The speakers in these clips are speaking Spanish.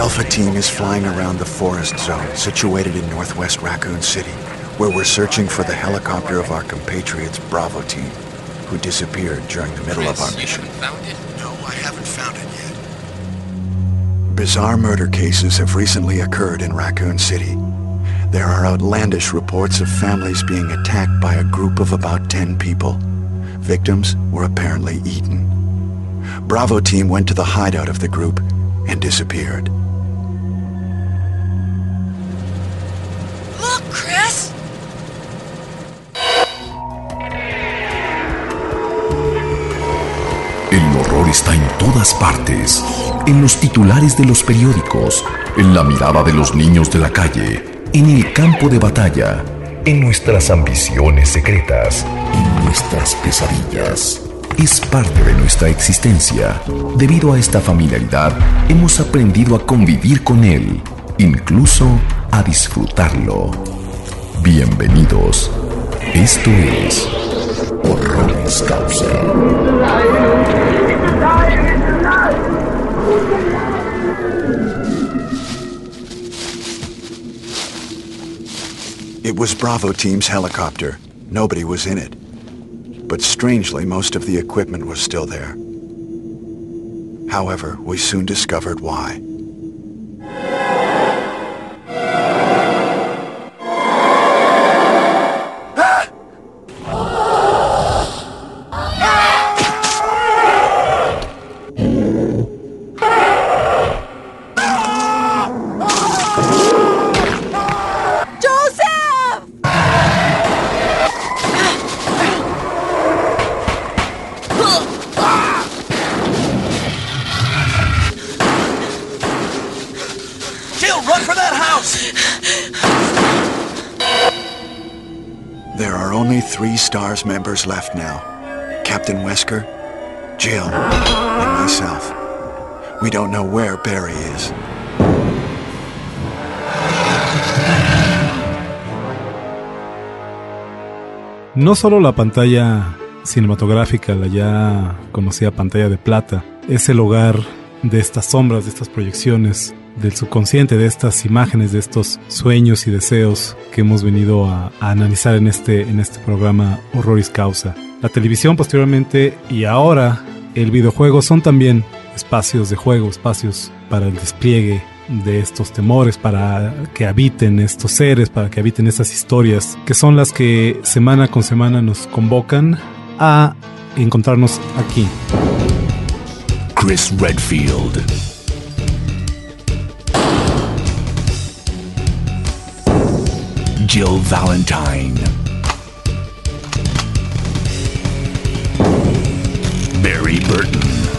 Alpha Team is flying around the forest zone situated in northwest Raccoon City, where we're searching for the helicopter of our compatriots Bravo Team, who disappeared during the middle of our mission. You haven't found it? No, I haven't found it yet. Bizarre murder cases have recently occurred in Raccoon City. There are outlandish reports of families being attacked by a group of about 10 people. Victims were apparently eaten. Bravo Team went to the hideout of the group and disappeared. Look, Chris! El horror está en todas partes, en los titulares de los periódicos, en la mirada de los niños de la calle, en el campo de batalla, en nuestras ambiciones secretas, en nuestras pesadillas. Es parte de nuestra existencia. Debido a esta familiaridad, hemos aprendido a convivir con él, incluso a disfrutarlo. Bienvenidos. Esto es Horroris Causa. It was Bravo Team's helicopter. Nobody was in it. But strangely, most of the equipment was still there. However, we soon discovered why. There are only 3 STARS members left now. Captain Wesker, Jill, and myself. We don't know where Barry is. No solo la pantalla cinematográfica, la ya conocida pantalla de plata, es el hogar de estas sombras, de estas proyecciones, del subconsciente, de estas imágenes, de estos sueños y deseos que hemos venido a analizar en este programa Horroris Causa. La televisión posteriormente y ahora el videojuego son también espacios de juego, espacios para el despliegue de estos temores, para que habiten estos seres, para que habiten estas historias, que son las que semana con semana nos convocan a encontrarnos aquí. Chris Redfield, Jill Valentine, Barry Burton,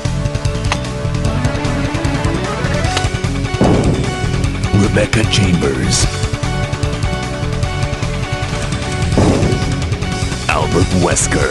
Rebecca Chambers, Albert Wesker,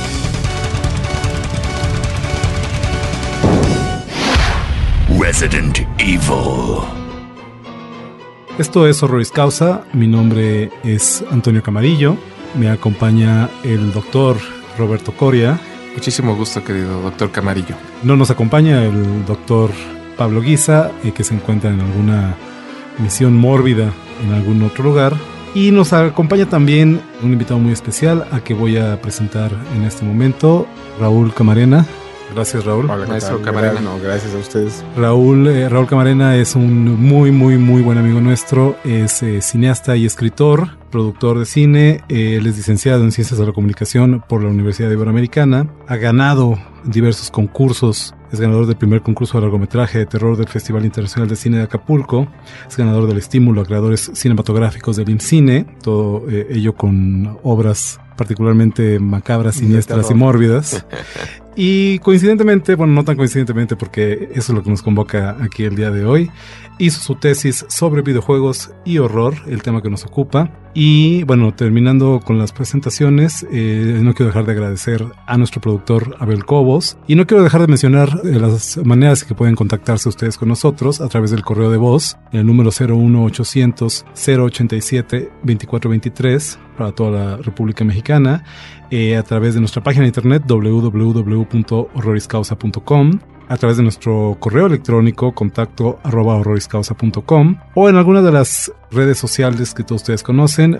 Resident Evil. Esto es Horroris Causa, mi nombre es Antonio Camarillo, me acompaña el doctor Roberto Coria. Muchísimo gusto, querido doctor Camarillo. No nos acompaña el doctor Pablo Guisa, que se encuentra en alguna misión mórbida en algún otro lugar. Y nos acompaña también un invitado muy especial a que voy a presentar en este momento, Raúl Camarena. Gracias, Raúl. Hola, maestro Camarena. No, gracias a ustedes. Raúl Camarena es un muy buen amigo nuestro. Es cineasta y escritor, productor de cine. Él es licenciado en Ciencias de la Comunicación por la Universidad Iberoamericana. Ha ganado diversos concursos. Es ganador del primer concurso de largometraje de terror del Festival Internacional de Cine de Acapulco. Es ganador del estímulo a creadores cinematográficos del IMCINE. Todo ello con obras particularmente macabras, siniestras y mórbidas. Y coincidentemente, bueno, no tan coincidentemente porque eso es lo que nos convoca aquí el día de hoy, hizo su tesis sobre videojuegos y horror, el tema que nos ocupa. Y bueno, terminando con las presentaciones, no quiero dejar de agradecer a nuestro productor Abel Cobos, y no quiero dejar de mencionar las maneras que pueden contactarse ustedes con nosotros a través del correo de voz, en el número 01800 087 2423 para toda la República Mexicana, a través de nuestra página de internet www.horroriscausa.com, a través de nuestro correo electrónico contacto@horroriscausa.com o en alguna de las redes sociales que todos ustedes conocen,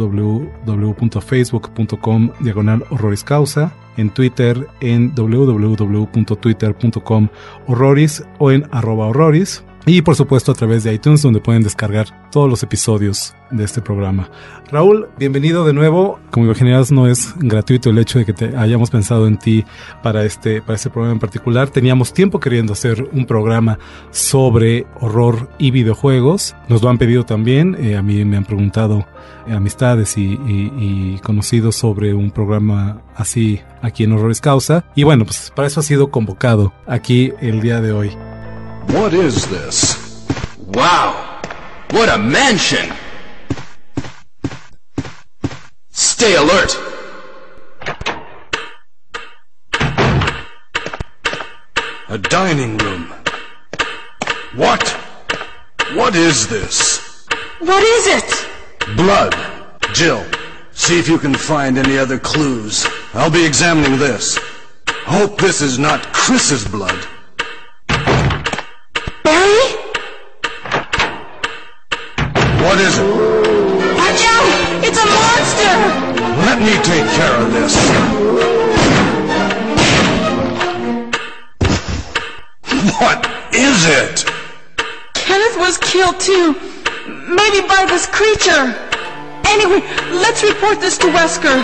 www.facebook.com/horroriscausa, en Twitter en www.twitter.com/horroris o en @horroris. Y por supuesto a través de iTunes, donde pueden descargar todos los episodios de este programa. Raúl, bienvenido de nuevo. Como imaginarás, no es gratuito el hecho de que hayamos pensado en ti para este programa en particular. Teníamos tiempo queriendo hacer un programa sobre horror y videojuegos. Nos lo han pedido también. A mí me han preguntado amistades y conocidos sobre un programa así aquí en Horroris Causa. Y bueno, pues para eso ha sido convocado aquí el día de hoy. What is this? Wow! What a mansion! Stay alert! A dining room. What? What is this? What is it? Blood. Jill, see if you can find any other clues. I'll be examining this. Hope this is not Chris's blood. Barry? What is it? Watch out! It's a monster! Let me take care of this. What is it? Kenneth was killed too. Maybe by this creature. Anyway, let's report this to Wesker.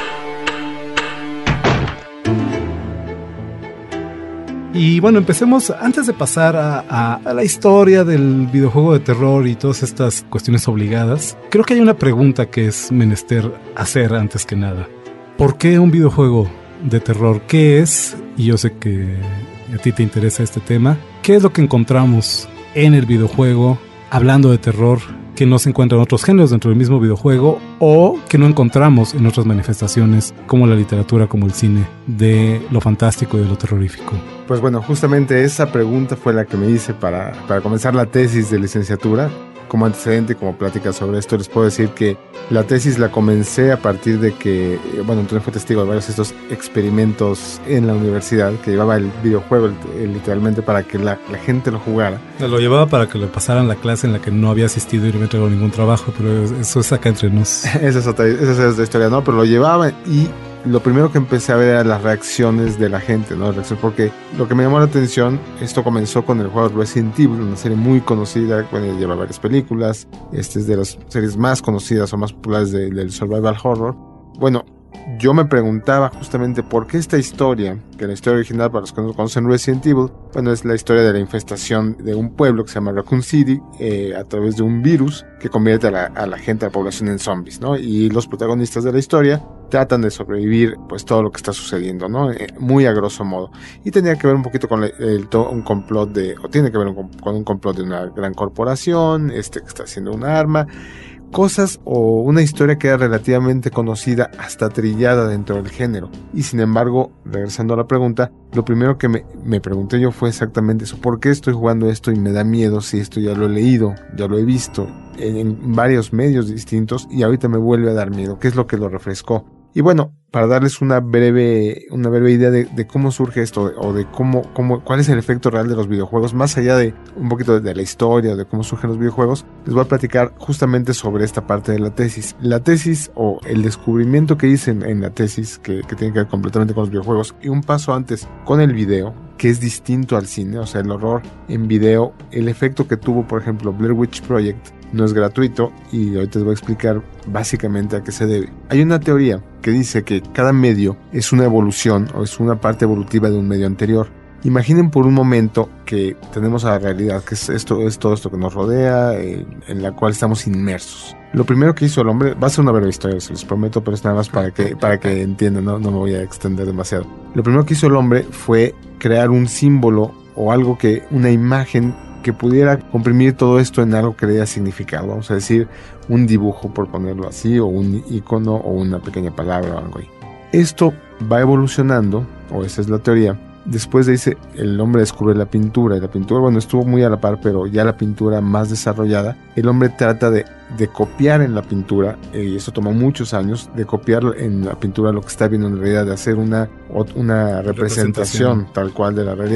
Y bueno, empecemos, antes de pasar a la historia del videojuego de terror y todas estas cuestiones obligadas, creo que hay una pregunta que es menester hacer antes que nada. ¿Por qué un videojuego de terror? ¿Qué es? Y yo sé que a ti te interesa este tema. ¿Qué es lo que encontramos en el videojuego hablando de terror que no se encuentra en otros géneros dentro del mismo videojuego o que no encontramos en otras manifestaciones como la literatura, como el cine, de lo fantástico y de lo terrorífico? Pues bueno, justamente esa pregunta fue la que me hice para comenzar la tesis de licenciatura. Como antecedente, como plática sobre esto, les puedo decir que la tesis la comencé a partir de que, bueno, Antonio fue testigo de varios de estos experimentos en la universidad, que llevaba el videojuego literalmente para que la gente lo jugara. Lo llevaba para que le pasaran la clase en la que no había asistido y no me entregó ningún trabajo, pero eso es acá entre nos. Esa es otra historia, ¿no? Pero lo llevaba y lo primero que empecé a ver era las reacciones de la gente, ¿no? Porque lo que me llamó la atención, esto comenzó con el juego Resident Evil, una serie muy conocida, bueno, lleva varias películas, es de las series más conocidas o más populares del survival horror. Bueno, yo me preguntaba justamente por qué esta historia, que la historia original para los que no conocen Resident Evil, bueno, es la historia de la infestación de un pueblo que se llama Raccoon City a través de un virus que convierte a la gente, a la población en zombies, ¿no? Y los protagonistas de la historia tratan de sobrevivir pues todo lo que está sucediendo, ¿no? Muy a grosso modo. Y tenía que ver un poquito con un complot tiene que ver con un complot de una gran corporación, que está haciendo un arma. Cosas o una historia que era relativamente conocida, hasta trillada dentro del género. Y sin embargo, regresando a la pregunta, lo primero que me pregunté yo fue exactamente eso. ¿Por qué estoy jugando esto y me da miedo si esto ya lo he leído, ya lo he visto en varios medios distintos y ahorita me vuelve a dar miedo? ¿Qué es lo que lo refrescó? Y bueno, para darles una breve idea de cómo surge esto o de cuál es el efecto real de los videojuegos, más allá de un poquito de la historia o de cómo surgen los videojuegos, les voy a platicar justamente sobre esta parte de la tesis. La tesis o el descubrimiento que hice en la tesis, que tiene que ver completamente con los videojuegos, y un paso antes con el video, que es distinto al cine, o sea, el horror en video, el efecto que tuvo, por ejemplo, Blair Witch Project, no es gratuito y ahorita les voy a explicar básicamente a qué se debe. Hay una teoría que dice que cada medio es una evolución o es una parte evolutiva de un medio anterior. Imaginen por un momento que tenemos a la realidad, que es todo esto que nos rodea, en la cual estamos inmersos. Lo primero que hizo el hombre, va a ser una breve historia, se los prometo, pero es nada más para que entiendan, no me voy a extender demasiado. Lo primero que hizo el hombre fue crear un símbolo o una imagen que pudiera comprimir todo esto en algo que le diera significado, vamos a decir un dibujo, por ponerlo así, o un icono o una pequeña palabra o algo ahí. Esto va evolucionando, o esa es la teoría. Después de ese, el hombre descubre la pintura, y la pintura, bueno, estuvo muy a la par, pero ya la pintura más desarrollada, el hombre trata de copiar en la pintura, y eso toma muchos años, de copiar en la pintura lo que está viendo en realidad, de hacer una representación tal cual de la realidad.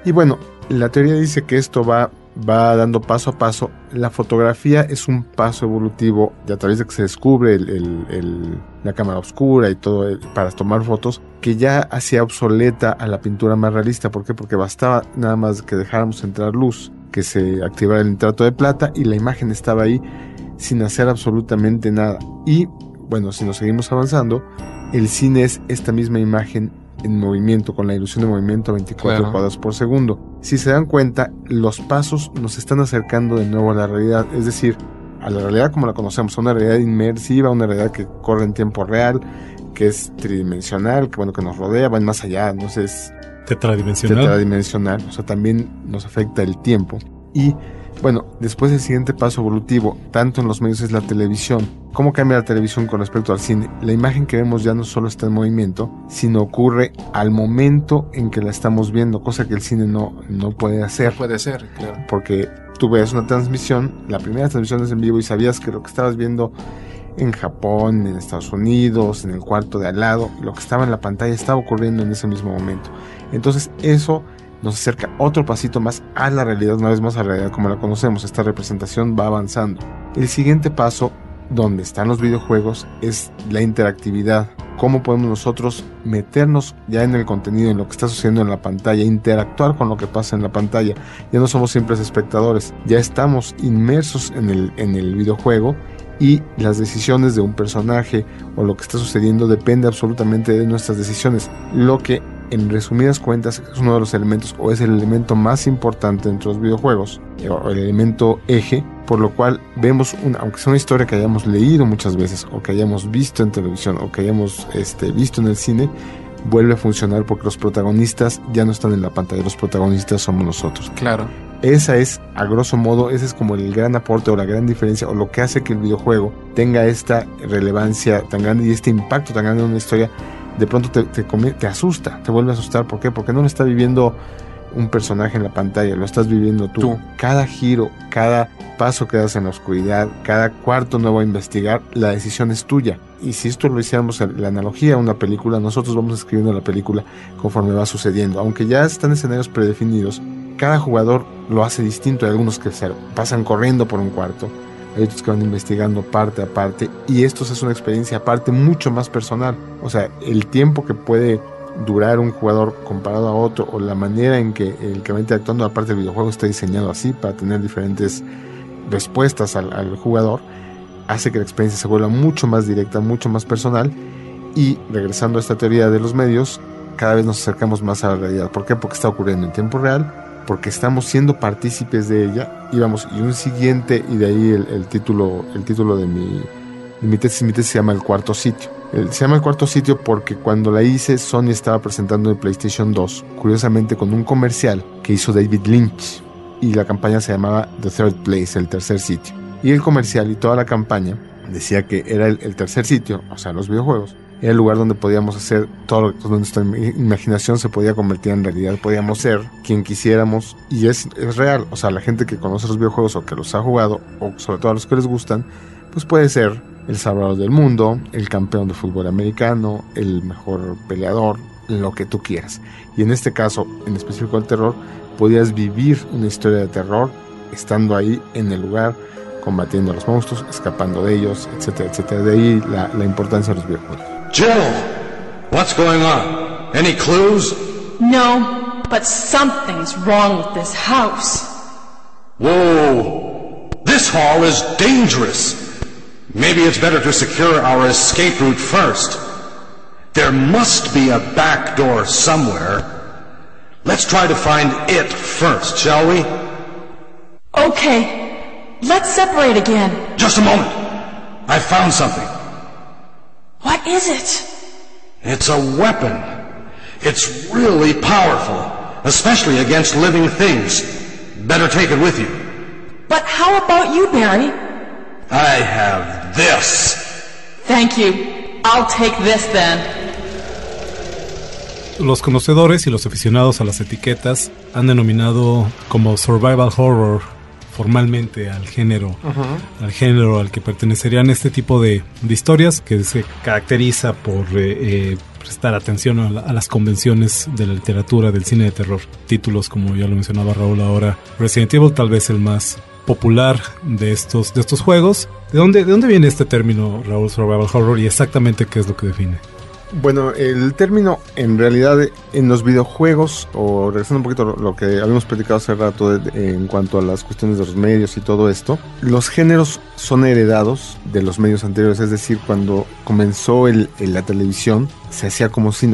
Y bueno, la teoría dice que esto va dando paso a paso. La fotografía es un paso evolutivo y a través de que se descubre la cámara oscura y todo para tomar fotos, que ya hacía obsoleta a la pintura más realista. ¿Por qué? Porque bastaba nada más que dejáramos entrar luz, que se activara el nitrato de plata y la imagen estaba ahí sin hacer absolutamente nada. Y bueno, si nos seguimos avanzando, el cine es esta misma imagen en movimiento, con la ilusión de movimiento a 24 cuadros por segundo. Si se dan cuenta, los pasos nos están acercando de nuevo a la realidad, es decir, a la realidad como la conocemos, a una realidad inmersiva, una realidad que corre en tiempo real, que es tridimensional, que bueno, que nos rodea, va más allá, no sé, es tetradimensional, o sea, también nos afecta el tiempo. Y bueno, después el siguiente paso evolutivo, tanto en los medios, es la televisión. ¿Cómo cambia la televisión con respecto al cine? La imagen que vemos ya no solo está en movimiento, sino ocurre al momento en que la estamos viendo, cosa que el cine no puede hacer. No puede ser, claro. Porque tú ves una transmisión, la primera transmisión es en vivo y sabías que lo que estabas viendo en Japón, en Estados Unidos, en el cuarto de al lado, lo que estaba en la pantalla estaba ocurriendo en ese mismo momento. Entonces eso nos acerca otro pasito más a la realidad, una vez más a la realidad como la conocemos. Esta representación va avanzando. El siguiente paso, donde están los videojuegos, es la interactividad. Cómo podemos nosotros meternos ya en el contenido, en lo que está sucediendo en la pantalla, interactuar con lo que pasa en la pantalla. Ya no somos simples espectadores, ya estamos inmersos en el videojuego, y las decisiones de un personaje o lo que está sucediendo depende absolutamente de nuestras decisiones, lo que en resumidas cuentas es uno de los elementos, o es el elemento más importante dentro de los videojuegos, o el elemento eje, por lo cual vemos, aunque sea una historia que hayamos leído muchas veces, o que hayamos visto en televisión, o que hayamos visto en el cine, vuelve a funcionar porque los protagonistas ya no están en la pantalla, los protagonistas somos nosotros. Claro. Esa es, a grosso modo, ese es como el gran aporte o la gran diferencia, o lo que hace que el videojuego tenga esta relevancia tan grande y este impacto tan grande en una historia. De pronto te asusta, te vuelve a asustar. ¿Por qué? Porque no lo está viviendo un personaje en la pantalla, lo estás viviendo tú. Cada giro, cada paso que das en la oscuridad, cada cuarto nuevo a investigar, la decisión es tuya. Y si esto lo hiciéramos la analogía a una película, nosotros vamos escribiendo la película conforme va sucediendo. Aunque ya están escenarios predefinidos, cada jugador lo hace distinto. Hay algunos que pasan corriendo por un cuarto, hay otros que van investigando parte a parte, y esto es una experiencia aparte mucho más personal. O sea, el tiempo que puede durar un jugador comparado a otro, o la manera en que el que va interactuando, aparte del videojuego está diseñado así para tener diferentes respuestas al jugador, hace que la experiencia se vuelva mucho más directa, mucho más personal. Y regresando a esta teoría de los medios, cada vez nos acercamos más a la realidad. ¿Por qué? Porque está ocurriendo en tiempo real, porque estamos siendo partícipes de ella. Y un siguiente, y de ahí el título de mi tesis se llama El Cuarto Sitio. Se llama El Cuarto Sitio porque cuando la hice, Sony estaba presentando el PlayStation 2, curiosamente con un comercial que hizo David Lynch, y la campaña se llamaba The Third Place, el tercer sitio. Y el comercial y toda la campaña decía que era el tercer sitio, o sea, los videojuegos, era el lugar donde podíamos hacer todo lo que donde nuestra imaginación se podía convertir en realidad. Podíamos ser quien quisiéramos, y es real. O sea, la gente que conoce los videojuegos o que los ha jugado, o sobre todo a los que les gustan, pues puede ser el salvador del mundo, el campeón de fútbol americano, el mejor peleador, lo que tú quieras. Y en este caso, en específico el terror, podías vivir una historia de terror estando ahí en el lugar, combatiendo a los monstruos, escapando de ellos, etcétera, etcétera. De ahí la importancia de los videojuegos. Jill, what's going on? Any clues? No, but something's wrong with this house. Whoa! This hall is dangerous. Maybe it's better to secure our escape route first. There must be a back door somewhere. Let's try to find it first, shall we? Okay, let's separate again. Just a moment. I found something. What is it? It's a weapon. It's really powerful, especially against living things. Better take it with you. But how about you, Barry? I have this. Thank you. I'll take this then. Los conocedores y los aficionados a las etiquetas han denominado como survival horror, formalmente al género al que pertenecerían este tipo de historias, que se caracteriza por prestar atención a las convenciones de la literatura, del cine de terror. Títulos como ya lo mencionaba Raúl ahora, Resident Evil, tal vez el más popular de estos juegos. ¿De dónde viene este término, Raúl, survival horror, y exactamente qué es lo que define? Bueno, el término en realidad en los videojuegos, o regresando un poquito a lo que habíamos platicado hace rato en cuanto a las cuestiones de los medios y todo esto, los géneros son heredados de los medios anteriores. Es decir, cuando comenzó la televisión, se hacía como cine,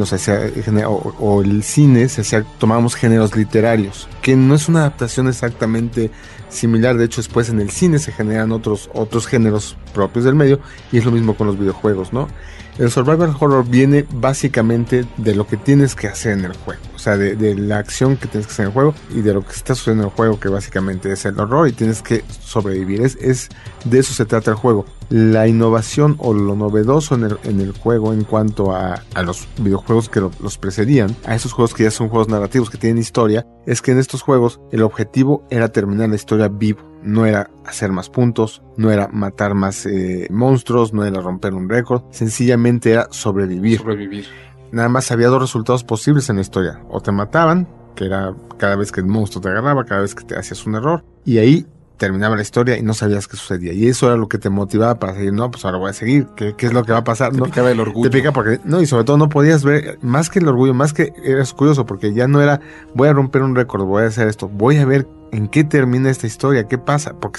o el cine se hacía, tomábamos géneros literarios, que no es una adaptación exactamente similar. De hecho, después en el cine se generan otros géneros propios del medio, y es lo mismo con los videojuegos, ¿no? El survival horror viene básicamente de lo que tienes que hacer en el juego, o sea, de la acción que tienes que hacer en el juego y de lo que está sucediendo en el juego, que básicamente es el horror, y tienes que sobrevivir. Es de eso se trata el juego. La innovación o lo novedoso en el juego en cuanto a los videojuegos que los precedían, a esos juegos que ya son juegos narrativos, que tienen historia, es que en estos juegos el objetivo era terminar la historia vivo. No era hacer más puntos, no era matar más monstruos, no era romper un récord, sencillamente era sobrevivir. Nada más había dos resultados posibles en la historia: o te mataban, que era cada vez que el monstruo te agarraba, cada vez que te hacías un error, y ahí terminaba la historia y no sabías qué sucedía, y eso era lo que te motivaba para seguir. No, pues ahora voy a seguir, ¿qué es lo que va a pasar? Te picaba el orgullo. Te pica porque, no, y sobre todo no podías ver, más que el orgullo, más que eras curioso, porque ya no era voy a romper un récord, voy a hacer esto, voy a ver en qué termina esta historia, qué pasa, porque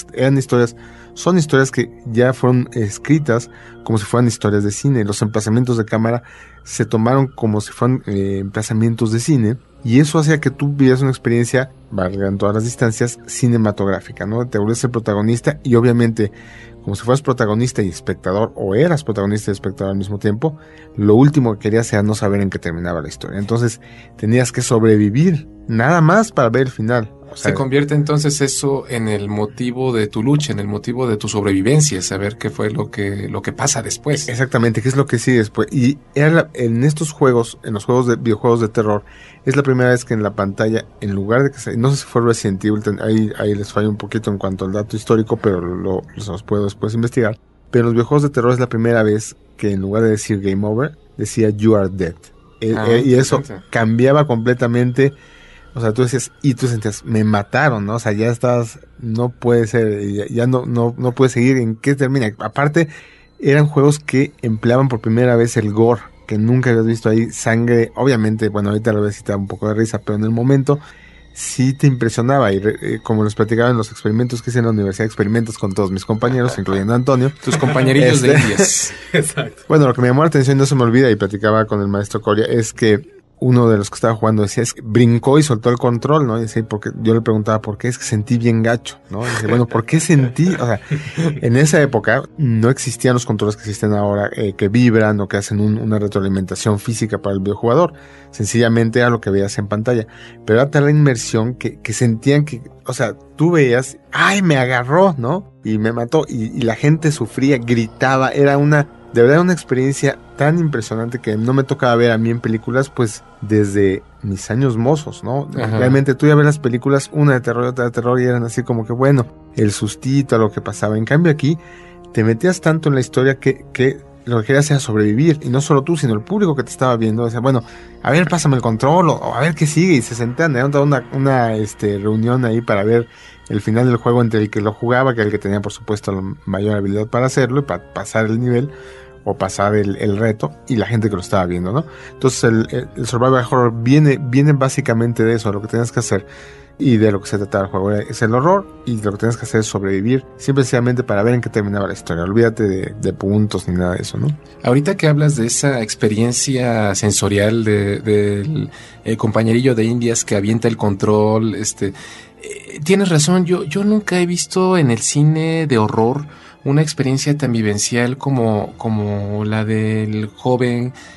son historias que ya fueron escritas como si fueran historias de cine. Los emplazamientos de cámara se tomaron como si fueran emplazamientos de cine, y eso hacía que tú vivieras una experiencia, valga en todas las distancias, cinematográfica, ¿no? Te volvías el protagonista, y obviamente, como si fueras protagonista y espectador, o eras protagonista y espectador al mismo tiempo, lo último que querías era no saber en qué terminaba la historia. Entonces tenías que sobrevivir nada más para ver el final. O sea, se convierte entonces eso en el motivo de tu lucha, en el motivo de tu sobrevivencia, saber qué fue lo que pasa después. Exactamente, qué es lo que sigue después. Y en estos juegos, en los videojuegos de terror, es la primera vez que en la pantalla, en lugar de que no sé si fue Resident Evil, ahí les fallo un poquito en cuanto al dato histórico, pero los puedo después investigar. Pero en los videojuegos de terror es la primera vez que en lugar de decir Game Over, decía You Are Dead. Y eso cambiaba completamente. O sea, tú decías, y tú sentías, me mataron, ¿no? O sea, ya estás, no puede ser, ya no puedes seguir, ¿en qué termina? Aparte, eran juegos que empleaban por primera vez el gore, que nunca habías visto ahí, sangre, obviamente, bueno, ahorita a veces te da un poco de risa, pero en el momento sí te impresionaba, y como les platicaba en los experimentos que hice en la universidad, experimentos con todos mis compañeros, incluyendo a Antonio. Tus compañerillos de indias. Exacto. Bueno, lo que me llamó la atención, no se me olvida, y platicaba con el maestro Coria, es que uno de los que estaba jugando decía, es que brincó y soltó el control, ¿no? Y decía, porque yo le preguntaba por qué, es que sentí bien gacho, ¿no? Y dice, bueno, ¿por qué sentí? O sea, en esa época no existían los controles que existen ahora, que vibran o que hacen una retroalimentación física para el videojugador. Sencillamente era lo que veías en pantalla. Pero era tal la inmersión que sentían que, o sea, tú veías, ¡ay, me agarró!, ¿no? Y me mató. Y la gente sufría, gritaba, de verdad una experiencia tan impresionante que no me tocaba ver a mí en películas, pues desde mis años mozos, ¿no? Ajá. Realmente tú ya ves las películas, una de terror y otra de terror, y eran así como que, bueno, el sustito a lo que pasaba. En cambio aquí te metías tanto en la historia que lo que querías era sobrevivir, y no solo tú, sino el público que te estaba viendo. Decía, bueno, a ver, pásame el control, o a ver qué sigue, y se sentían, era una reunión ahí para ver el final del juego entre el que lo jugaba, que era el que tenía por supuesto la mayor habilidad para hacerlo y para pasar el nivel o pasar el reto, y la gente que lo estaba viendo, ¿no? Entonces el survival horror viene básicamente de eso, de lo que tienes que hacer y de lo que se trata el juego. Es el horror, y lo que tienes que hacer es sobrevivir, simplemente para ver en qué terminaba la historia. Olvídate de puntos ni nada de eso, ¿no? Ahorita que hablas de esa experiencia sensorial del compañerillo de indias que avienta el control, tienes razón, yo nunca he visto en el cine de horror una experiencia tan vivencial como la del joven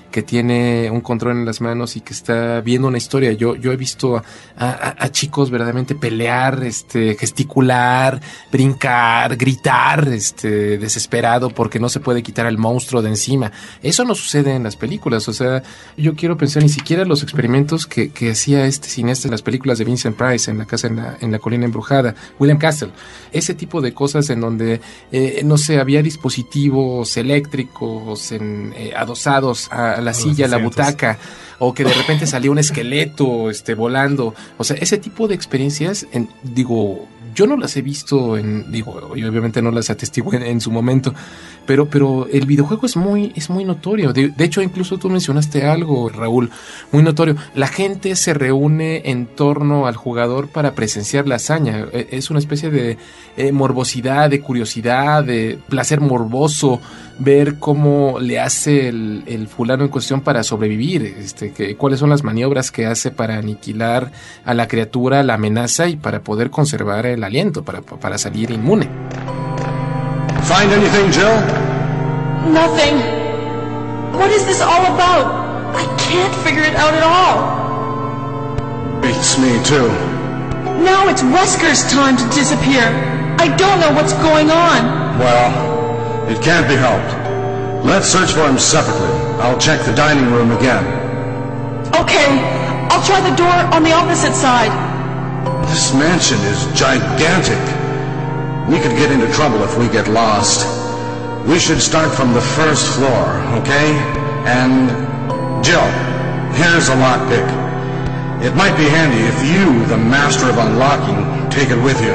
que tiene un control en las manos y que está viendo una historia. Yo he visto a chicos verdaderamente pelear, gesticular, brincar, gritar, desesperado porque no se puede quitar al monstruo de encima. Eso no sucede en las películas. O sea, yo quiero pensar ni siquiera los experimentos que hacía este cineasta en las películas de Vincent Price, en La casa en la colina embrujada, William Castle. Ese tipo de cosas en donde, no sé, había dispositivos eléctricos adosados a la silla, a la butaca, o que de repente salía un esqueleto volando. O sea, ese tipo de experiencias, yo no las he visto y obviamente no las atestigué en su momento, pero el videojuego es muy notorio. De hecho, incluso tú mencionaste algo, Raúl, muy notorio. La gente se reúne en torno al jugador para presenciar la hazaña. Es una especie de morbosidad, de curiosidad, de placer morboso, ver cómo le hace el fulano en cuestión para sobrevivir, cuáles son las maniobras que hace para aniquilar a la criatura, la amenaza, y para poder conservar el aliento, para salir inmune. Find anything, Jill? Nothing. What is this all about? I can't figure it out at all. Beats me, too. Now it's Wesker's time to disappear. I don't know what's going on. Well, it can't be helped. Let's search for him separately. I'll check the dining room again. Okay, I'll try the door on the opposite side. This mansion is gigantic. We could get into trouble if we get lost. We should start from the first floor, okay? And, Jill, here's a lockpick. It might be handy if you, the master of unlocking, take it with you.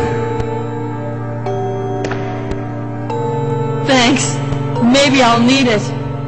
Thanks. Maybe I'll need it.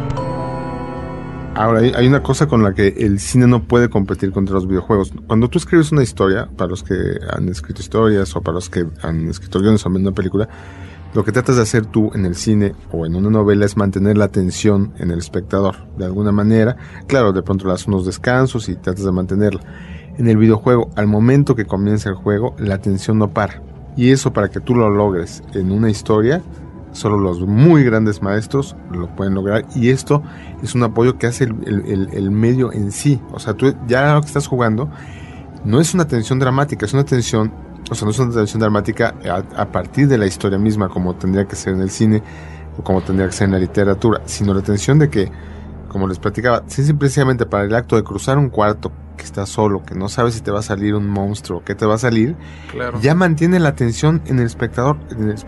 Ahora, hay una cosa con la que el cine no puede competir contra los videojuegos. Cuando tú escribes una historia, para los que han escrito historias o para los que han escrito guiones o viendo una película, lo que tratas de hacer tú en el cine o en una novela es mantener la atención en el espectador. De alguna manera, claro, de pronto le das unos descansos y tratas de mantenerla. En el videojuego, al momento que comienza el juego, la atención no para. Y eso, para que tú lo logres en una historia, solo los muy grandes maestros lo pueden lograr, y esto es un apoyo que hace el medio en sí. O sea, tú ya lo que estás jugando no es una tensión dramática, es una tensión, o sea, no es una tensión dramática a partir de la historia misma, como tendría que ser en el cine o como tendría que ser en la literatura, sino la tensión de que, como les platicaba, simplemente para el acto de cruzar un cuarto que estás solo, que no sabes si te va a salir un monstruo, qué te va a salir, claro, ya mantiene la atención en el espectador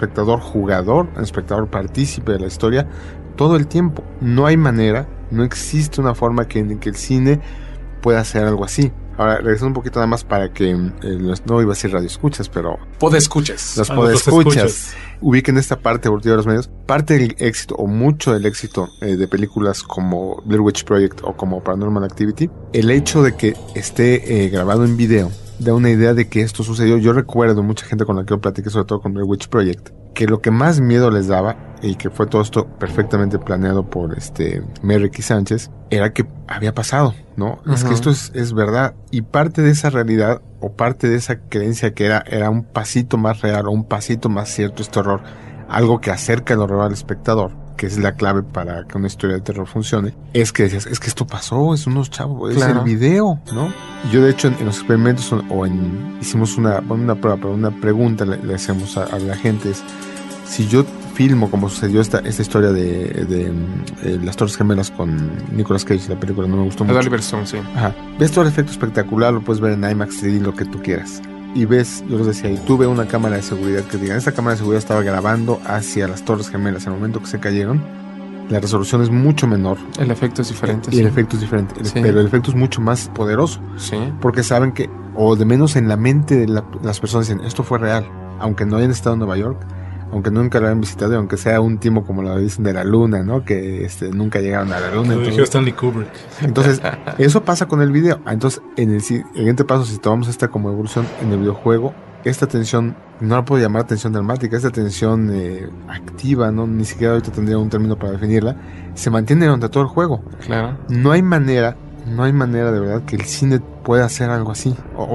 jugador, en el espectador partícipe de la historia todo el tiempo. No hay manera, no existe una forma en que el cine pueda hacer algo así. Ahora, regresando un poquito nada más para que, no iba a decir radioescuchas, pero... Podescuchas. Los podescuchas ubiquen esta parte evolutiva de los medios. Parte del éxito, o mucho del éxito de películas como Blair Witch Project o como Paranormal Activity, el hecho de que esté grabado en video da una idea de que esto sucedió. Yo recuerdo mucha gente con la que yo platiqué, sobre todo con Blair Witch Project, que lo que más miedo les daba, y que fue todo esto perfectamente planeado por Merrick y Sánchez, era que había pasado, ¿no? Uh-huh. Es que esto es verdad, y parte de esa realidad, o parte de esa creencia que era un pasito más real, o un pasito más cierto este horror, algo que acerca el horror al espectador, que es la clave para que una historia de terror funcione, es que decías, es que esto pasó, es unos chavos, claro, es el video, ¿no? Y yo, de hecho, en los experimentos, hicimos una prueba, pero una pregunta le hacemos a la gente, es: si yo filmo como sucedió esta historia de las Torres Gemelas con Nicolas Cage, la película no me gustó mucho. Oliver Stone, sí. Ajá. Ves todo el efecto espectacular, lo puedes ver en IMAX 3D, lo que tú quieras. Y ves, yo les decía, y tuve una cámara de seguridad que digan, esta cámara de seguridad estaba grabando hacia las Torres Gemelas en el momento que se cayeron. La resolución es mucho menor. El efecto es diferente. Y el efecto es diferente, sí, pero el efecto es mucho más poderoso. Sí. Porque saben que, o de menos en la mente de las personas, dicen, esto fue real. Aunque no hayan estado en Nueva York, aunque nunca lo hayan visitado, y aunque sea un timo como lo dicen de la luna, ¿no? Que nunca llegaron a la luna. Lo dijo Stanley Kubrick. Entonces, eso pasa con el video. Entonces, en el siguiente paso, si tomamos esta como evolución en el videojuego, esta tensión, no la puedo llamar tensión dramática, esta tensión activa, ¿no? Ni siquiera ahorita tendría un término para definirla, se mantiene durante todo el juego. Claro. No hay manera de verdad que el cine pueda hacer algo así.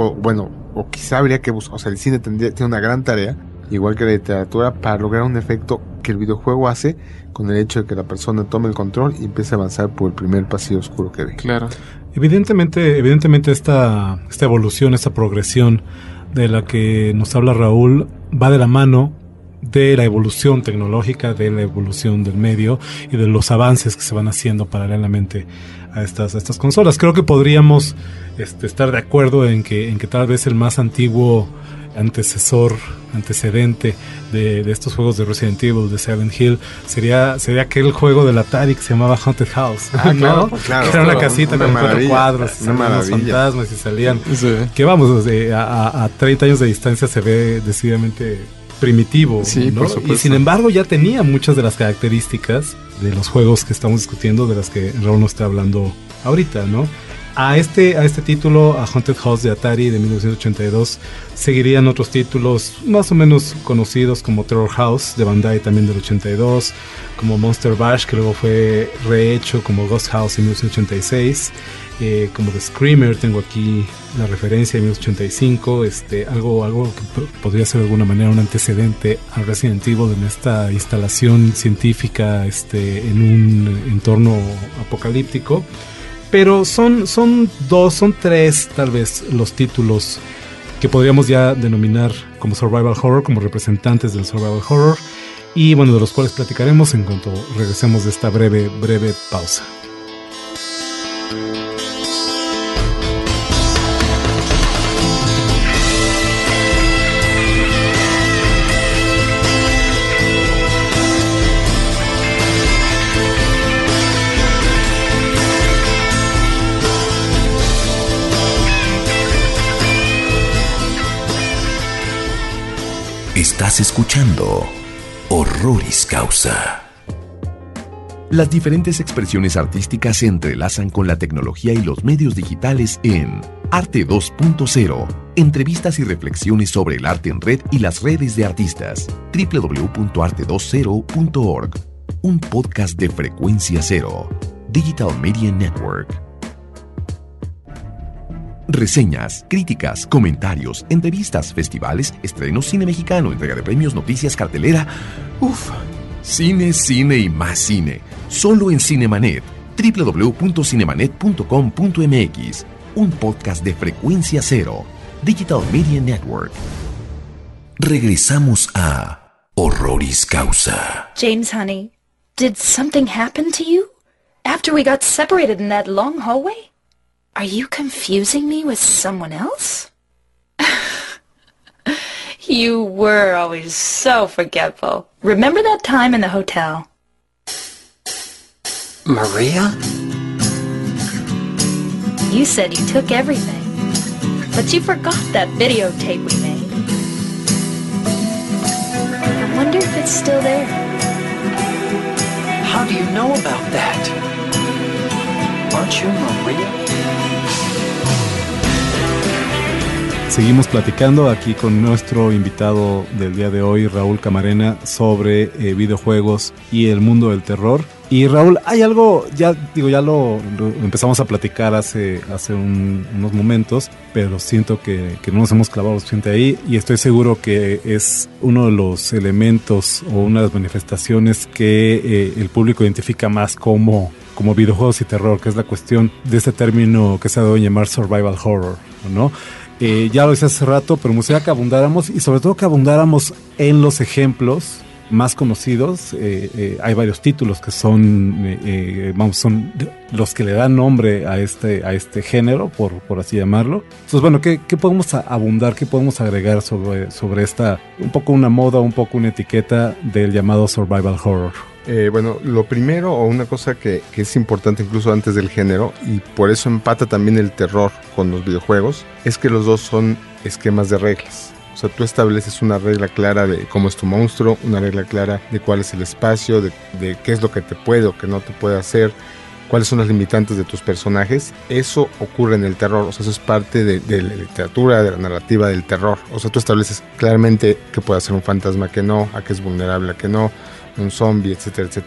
O quizá habría que buscar, o sea, el cine tiene una gran tarea, igual que la literatura, para lograr un efecto que el videojuego hace con el hecho de que la persona tome el control y empiece a avanzar por el primer pasillo oscuro que ve. Claro. Evidentemente esta evolución, esta progresión de la que nos habla Raúl va de la mano de la evolución tecnológica, de la evolución del medio y de los avances que se van haciendo paralelamente a estas consolas. Creo que podríamos estar de acuerdo en que tal vez el más antiguo antecedente de estos juegos de Resident Evil, de Silent Hill, sería aquel juego del Atari que se llamaba Haunted House. Claro, ¿no? claro. Que era una casita con 4 cuadros, una maravilla. los fantasmas y salían. Sí. Que vamos, a 30 años de distancia se ve decididamente primitivo, sí, ¿no? por supuesto. Y sin embargo ya tenía muchas de las características de los juegos que estamos discutiendo, de las que Raúl nos está hablando ahorita, ¿no? A este título, a Haunted House de Atari de 1982, seguirían otros títulos más o menos conocidos como Terror House de Bandai también del 82, como Monster Bash, que luego fue rehecho como Ghost House en 1986, como The Screamer, tengo aquí la referencia de 1985, algo que podría ser de alguna manera un antecedente al Resident Evil en esta instalación científica en un entorno apocalíptico. Pero son tres tal vez los títulos que podríamos ya denominar como survival horror, como representantes del survival horror, y bueno, de los cuales platicaremos en cuanto regresemos de esta breve pausa. Estás escuchando Horroris Causa. Las diferentes expresiones artísticas se entrelazan con la tecnología y los medios digitales en Arte 2.0. Entrevistas y reflexiones sobre el arte en red y las redes de artistas. www.arte20.org. Un podcast de Frecuencia Cero. Digital Media Network. Reseñas, críticas, comentarios, entrevistas, festivales, estrenos, cine mexicano, entrega de premios, noticias, cartelera. Cine, cine y más cine. Solo en Cinemanet. www.cinemanet.com.mx. Un podcast de Frecuencia Cero. Digital Media Network. Regresamos a Horroris Causa. James, honey, did something happen to you after we got separated in that long hallway? Are you confusing me with someone else? You were always so forgetful. Remember that time in the hotel? Maria? You said you took everything, but you forgot that videotape we made. I wonder if it's still there. How do you know about that? Aren't you Maria? Seguimos platicando aquí con nuestro invitado del día de hoy, Raúl Camarena, sobre videojuegos y el mundo del terror. Y Raúl, hay algo, ya lo empezamos a platicar hace unos momentos, pero siento que no nos hemos clavado suficiente ahí, y estoy seguro que es uno de los elementos o una de las manifestaciones que el público identifica más como videojuegos y terror, que es la cuestión de este término que se ha dado a llamar survival horror, ¿no? Ya lo decía hace rato, pero me gustaría que abundáramos, y sobre todo que abundáramos en los ejemplos más conocidos. Hay varios títulos que son los que le dan nombre a este género, por así llamarlo. Entonces, bueno, ¿qué podemos abundar, qué podemos agregar sobre esta, un poco una moda, un poco una etiqueta del llamado survival horror? Bueno, lo primero, o una cosa que es importante incluso antes del género, y por eso empata también el terror con los videojuegos, es que los dos son esquemas de reglas. O sea, tú estableces una regla clara de cómo es tu monstruo, una regla clara de cuál es el espacio, de qué es lo que te puede o que no te puede hacer, cuáles son las limitantes de tus personajes. Eso ocurre en el terror, o sea, eso es parte de la literatura, de la narrativa del terror. O sea, tú estableces claramente qué puede hacer un fantasma, que no, a qué es vulnerable, a qué no, un zombie, etcétera, etcétera.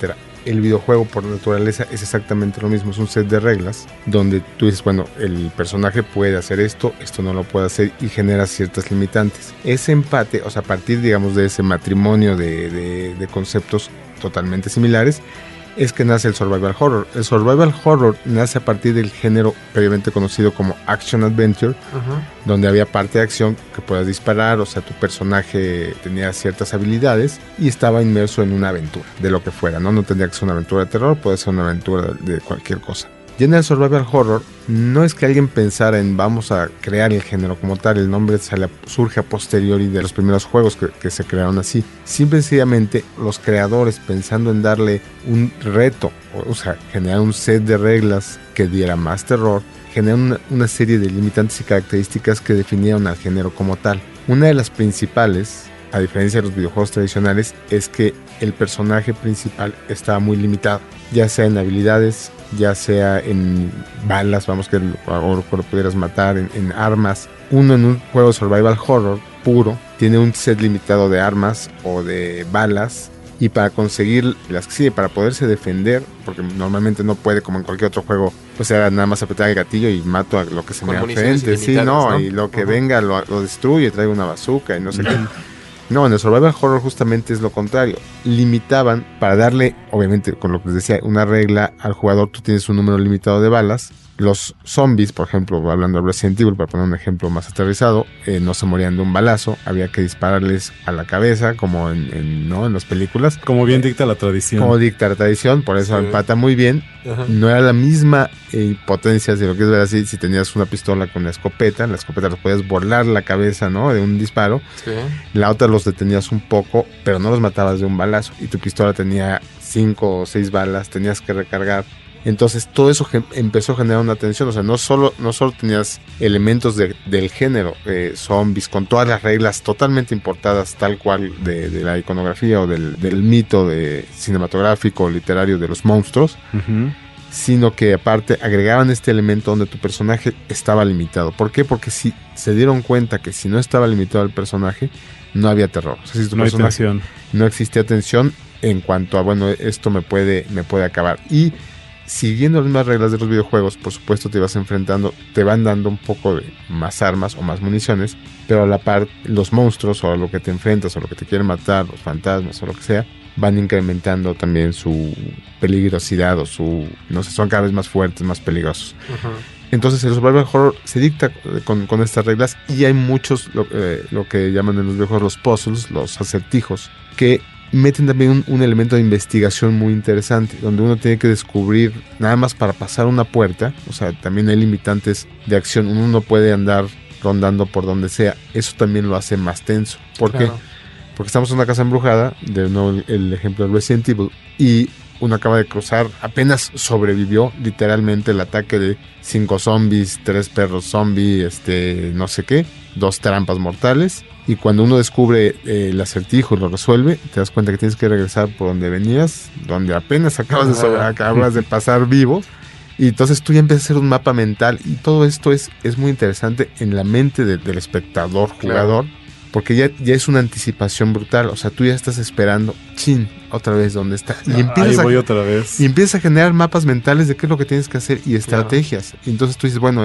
el videojuego por naturaleza es exactamente lo mismo, es un set de reglas donde tú dices, bueno, el personaje puede hacer esto no lo puede hacer y genera ciertas limitantes. Ese empate, o sea, a partir, digamos, de ese matrimonio de conceptos totalmente similares, es que nace el survival horror. El survival horror nace a partir del género previamente conocido como action adventure, donde había parte de acción que puedas disparar, o sea, tu personaje tenía ciertas habilidades y estaba inmerso en una aventura, de lo que fuera, ¿no? No tendría que ser una aventura de terror, puede ser una aventura de cualquier cosa. Y en el survival horror no es que alguien pensara en vamos a crear el género como tal, el nombre surge a posteriori de los primeros juegos que se crearon así. Simple y sencillamente los creadores, pensando en darle un reto, o sea, generar un set de reglas que diera más terror, generaron una serie de limitantes y características que definieron al género como tal. Una de las principales, a diferencia de los videojuegos tradicionales, es que el personaje principal estaba muy limitado, ya sea en habilidades, ya sea en balas, vamos, que lo pudieras matar, en armas. Uno en un juego de survival horror puro tiene un set limitado de armas o de balas, y para conseguir las que sigue, para poderse defender, porque normalmente no puede, como en cualquier otro juego, pues era nada más apretar el gatillo y mato a lo que se me enfrente, sí, ¿no? Y lo que venga lo destruye, traigo una bazooka y no sé qué. No, en el survival horror justamente es lo contrario. Limitaban para darle, obviamente, con lo que les decía, una regla al jugador. Tú tienes un número limitado de balas. Los zombies, por ejemplo, hablando de Resident Evil, para poner un ejemplo más aterrizado, no se morían de un balazo. Había que dispararles a la cabeza, como en las películas. Como bien dicta la tradición. Como dicta la tradición, por eso sí. Empata muy bien. Ajá. No era la misma potencia, si lo quieres ver así, si tenías una pistola con la escopeta los podías volar la cabeza, ¿no? De un disparo. Sí. La otra los detenías un poco, pero no los matabas de un balazo. Y tu pistola tenía 5 o 6 balas, tenías que recargar. Entonces todo eso empezó a generar una tensión. O sea, no solo tenías elementos del género, zombies, con todas las reglas totalmente importadas tal cual de la iconografía o del mito cinematográfico o literario de los monstruos, sino que aparte agregaban este elemento donde tu personaje estaba limitado. ¿Por qué? Porque si se dieron cuenta que si no estaba limitado el personaje, no había terror. O sea, si tu personaje no existía tensión en cuanto a, bueno, esto me puede acabar. Y siguiendo las mismas reglas de los videojuegos, por supuesto te vas enfrentando, te van dando un poco de más armas o más municiones, pero a la par los monstruos o a lo que te enfrentas o lo que te quieren matar, los fantasmas o lo que sea, van incrementando también su peligrosidad o son cada vez más fuertes, más peligrosos. Entonces el survival horror se dicta con estas reglas, y hay muchos, lo que llaman en los videojuegos los puzzles, los acertijos, que meten también un elemento de investigación muy interesante, donde uno tiene que descubrir, nada más para pasar una puerta, o sea, también hay limitantes de acción, uno no puede andar rondando por donde sea, eso también lo hace más tenso. ¿Por qué? Porque estamos en una casa embrujada, de nuevo el ejemplo de Resident Evil, y uno acaba de cruzar, apenas sobrevivió literalmente el ataque de 5 zombies, 3 perros zombies, no sé qué, 2 trampas mortales. Y cuando uno descubre el acertijo y lo resuelve, te das cuenta que tienes que regresar por donde venías, donde apenas acabas de pasar vivo. Y entonces tú ya empiezas a hacer un mapa mental. Y todo esto es muy interesante en la mente del espectador, jugador. Claro. Porque ya es una anticipación brutal. O sea, tú ya estás esperando, otra vez, ¿dónde está? Y empiezas otra vez. Y empiezas a generar mapas mentales de qué es lo que tienes que hacer y estrategias. Claro. Y entonces tú dices, bueno,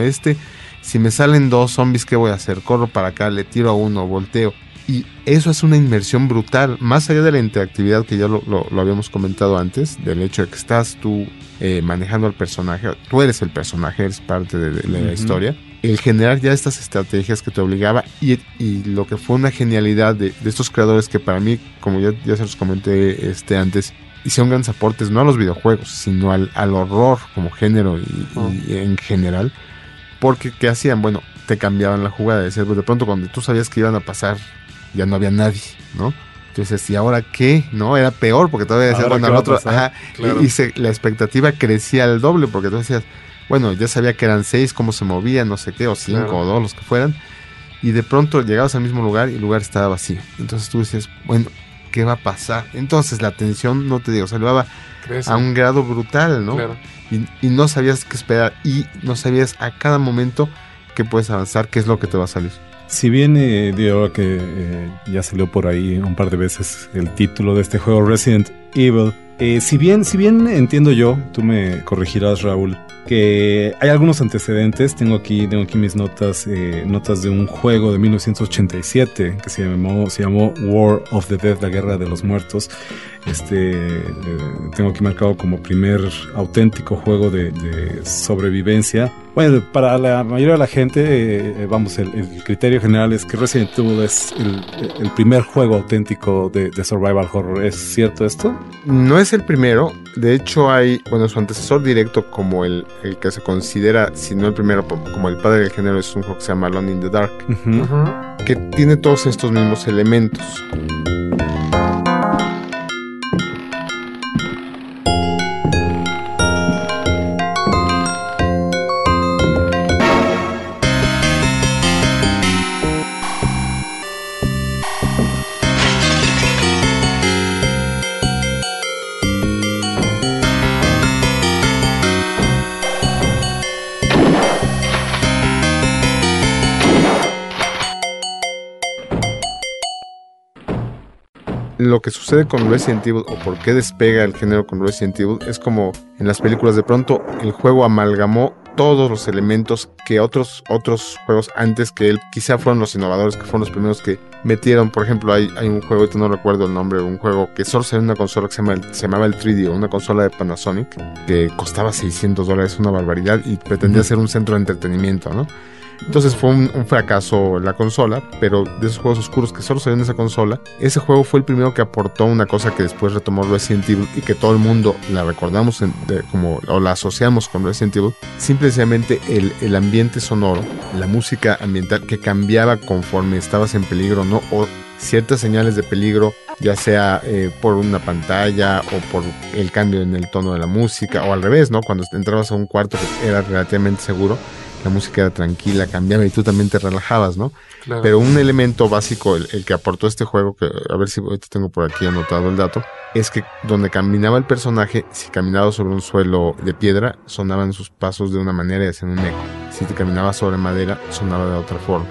si me salen 2 zombies, ¿qué voy a hacer? Corro para acá, le tiro a uno, volteo. Y eso es una inmersión brutal, más allá de la interactividad que ya lo habíamos comentado antes, del hecho de que estás tú manejando al personaje, tú eres el personaje, eres parte de la historia. El generar ya estas estrategias que te obligaba, y lo que fue una genialidad de estos creadores que para mí, como ya se los comenté antes, hicieron grandes aportes no a los videojuegos, sino al horror como género y en general. Porque, ¿qué hacían? Bueno, te cambiaban la jugada. Decías, pues de pronto cuando tú sabías que iban a pasar, ya no había nadie, ¿no? Entonces, ¿y ahora qué? ¿No? Era peor porque todavía decías, bueno, al otro... Ajá, claro. La expectativa crecía al doble porque tú decías, bueno, ya sabía que eran 6, cómo se movían, no sé qué, o 5 claro. o 2, los que fueran. Y de pronto llegabas al mismo lugar y el lugar estaba vacío. Entonces tú decías, bueno, ¿qué va a pasar? Entonces la tensión, no te digo, se elevaba a un grado brutal, ¿no? Claro. Y no sabías qué esperar, y no sabías a cada momento que puedes avanzar, qué es lo que te va a salir. Si bien digo que ya salió por ahí un par de veces el título de este juego, Resident Evil, Si bien entiendo yo, tú me corregirás, Raúl, que hay algunos antecedentes. Tengo aquí mis notas de un juego de 1987 que se llamó War of the Dead, la Guerra de los Muertos. Tengo aquí marcado como primer auténtico juego de sobrevivencia. Bueno, para la mayoría de la gente, el criterio general es que Resident Evil es el primer juego auténtico de survival horror. ¿Es cierto esto? No es el primero. De hecho, hay, su antecesor directo como el que se considera, si no el primero, como el padre del género, es un juego que se llama Alone in the Dark, que tiene todos estos mismos elementos. Lo que sucede con Resident Evil, o por qué despega el género con Resident Evil, es como en las películas. De pronto el juego amalgamó todos los elementos que otros juegos antes que él quizá fueron los innovadores, que fueron los primeros que metieron. Por ejemplo, hay un juego, ahorita no recuerdo el nombre, un juego que solo salió en una consola que se llamaba el 3DO, una consola de Panasonic que costaba $600, una barbaridad, y pretendía ser un centro de entretenimiento, ¿no? Entonces fue un fracaso la consola, pero de esos juegos oscuros que solo salieron en esa consola, ese juego fue el primero que aportó una cosa que después retomó Resident Evil y que todo el mundo la recordamos o la asociamos con Resident Evil. Simplemente el ambiente sonoro, la música ambiental que cambiaba conforme estabas en peligro, ¿no? O ciertas señales de peligro, ya sea por una pantalla o por el cambio en el tono de la música, o al revés, ¿no? Cuando entrabas a un cuarto que era relativamente seguro, la música era tranquila, cambiaba y tú también te relajabas, ¿no? Claro. Pero un elemento básico, el que aportó este juego, que a ver si ahorita tengo por aquí anotado el dato, es que donde caminaba el personaje, si caminaba sobre un suelo de piedra, sonaban sus pasos de una manera y hacían un eco. Si te caminaba sobre madera, sonaba de otra forma.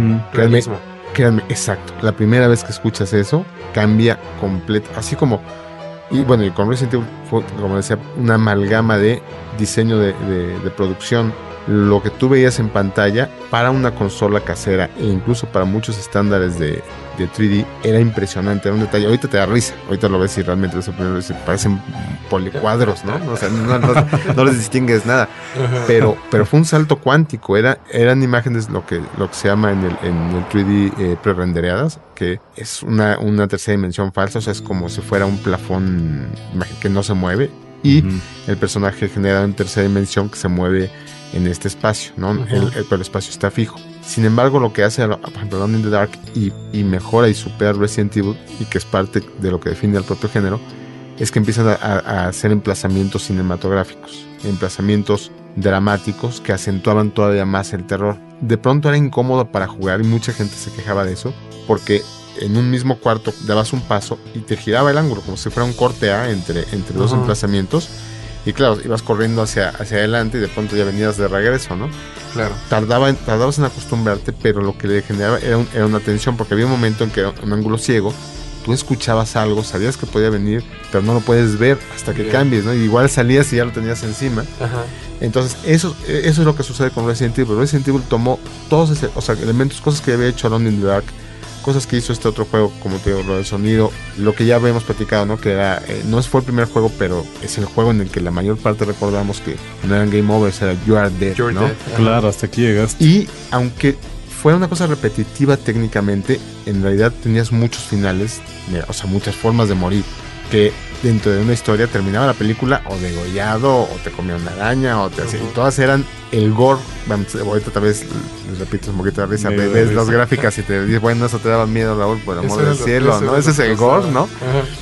Créanme, exacto. La primera vez que escuchas eso, cambia completo. Así como... Y bueno, y con Resident Evil fue, como decía, una amalgama de diseño de producción. Lo que tú veías en pantalla para una consola casera e incluso para muchos estándares de 3D era impresionante, era un detalle. Ahorita te da risa, ahorita lo ves y realmente parecen policuadros, ¿no? O sea, no les distingues nada. Pero fue un salto cuántico, eran imágenes lo que se llama en el 3D pre-rendereadas, que es una tercera dimensión falsa, o sea, es como si fuera un plafón que no se mueve, y el personaje generado en tercera dimensión que se mueve en este espacio, ¿no? Pero el espacio está fijo. Sin embargo, lo que hace, por ejemplo, Alone in the Dark y mejora y supera Resident Evil, y que es parte de lo que define al propio género, es que empiezan a hacer emplazamientos cinematográficos, emplazamientos dramáticos que acentuaban todavía más el terror. De pronto era incómodo para jugar y mucha gente se quejaba de eso, porque en un mismo cuarto dabas un paso y te giraba el ángulo como si fuera un corte A entre dos emplazamientos. Y claro, ibas corriendo hacia adelante y de pronto ya venías de regreso, ¿no? Claro. Tardabas en acostumbrarte, pero lo que le generaba era una tensión, porque había un momento en que era un ángulo ciego, tú escuchabas algo, sabías que podía venir, pero no lo puedes ver hasta que cambies, ¿no? Y igual salías y ya lo tenías encima. Entonces, eso es lo que sucede con Resident Evil. Resident Evil tomó todos esos elementos, cosas que había hecho Alone in the Dark, cosas que hizo este otro juego, como te digo, lo del sonido, lo que ya habíamos platicado, ¿no? Que era, no fue el primer juego, pero es el juego en el que la mayor parte recordamos que no eran game overs, era You Are Dead, ¿no? Claro, hasta aquí llegaste. Y aunque fue una cosa repetitiva técnicamente, en realidad tenías muchos finales, o sea, muchas formas de morir, que dentro de una historia terminaba la película o degollado, o te comía una araña, o te hacía, y todas eran el gore. Ahorita tal vez les repito un poquito de risa, ves las gráficas y te dices, bueno, eso te daba miedo, Raúl, por el amor del cielo, ¿no? Ese es el gore, ¿no?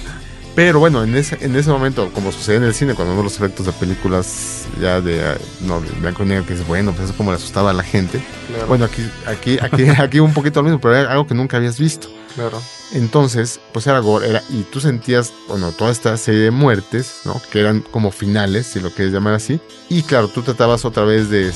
Pero bueno, en ese momento, como sucede en el cine, cuando vemos los efectos de películas ya de blanco y negro, que es bueno, pues eso como le asustaba a la gente. Claro. Bueno, aquí un poquito lo mismo, pero era algo que nunca habías visto. Claro. Entonces, pues era gore, y tú sentías, bueno, toda esta serie de muertes, ¿no? Que eran como finales, si lo quieres llamar así. Y claro, tú tratabas otra vez de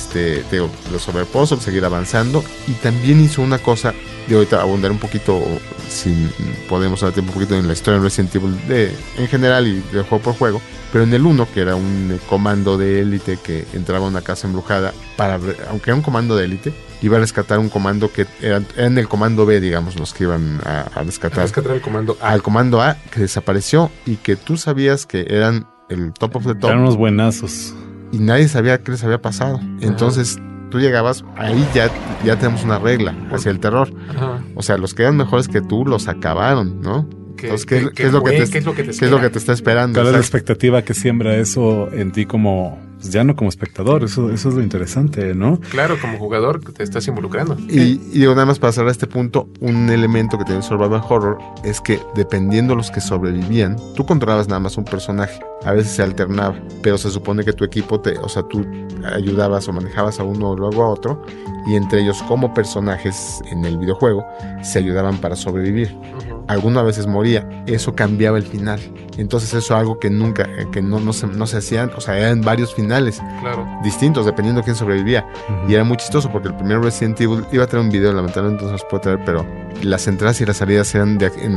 los overpuzzles, seguir avanzando. Y también hizo una cosa, de ahorita abundar un poquito, si podemos hablar un poquito en la historia de Resident Evil en general y de juego por juego. Pero en el 1, que era un comando de élite que entraba a una casa embrujada, aunque era un comando de élite, iba a rescatar un comando que eran el comando B, digamos, los que iban a rescatar. A rescatar el comando A. Al comando A, que desapareció y que tú sabías que eran el top of the top. Eran unos buenazos. Y nadie sabía qué les había pasado. Entonces, tú llegabas, ahí ya tenemos una regla hacia el terror. Ajá. O sea, los que eran mejores que tú los acabaron, ¿no? Entonces, ¿qué es lo que te está esperando? ¿Cuál es la expectativa que siembra eso en ti como, pues ya no como espectador? Eso es lo interesante, ¿no? Claro, como jugador te estás involucrando. Y digo, nada más para cerrar este punto, un elemento que tiene el Survival Horror es que dependiendo de los que sobrevivían, tú controlabas nada más un personaje. A veces se alternaba, pero se supone que tu equipo tú ayudabas o manejabas a uno o luego a otro, y entre ellos como personajes en el videojuego se ayudaban para sobrevivir. Alguno a veces moría, eso cambiaba el final. Entonces eso es algo que nunca, que no se hacían, o sea, eran varios finales distintos dependiendo de quién sobrevivía. Y era muy chistoso porque el primer Resident Evil iba a traer un video, lamentablemente no se los puedo traer, pero las entradas y las salidas eran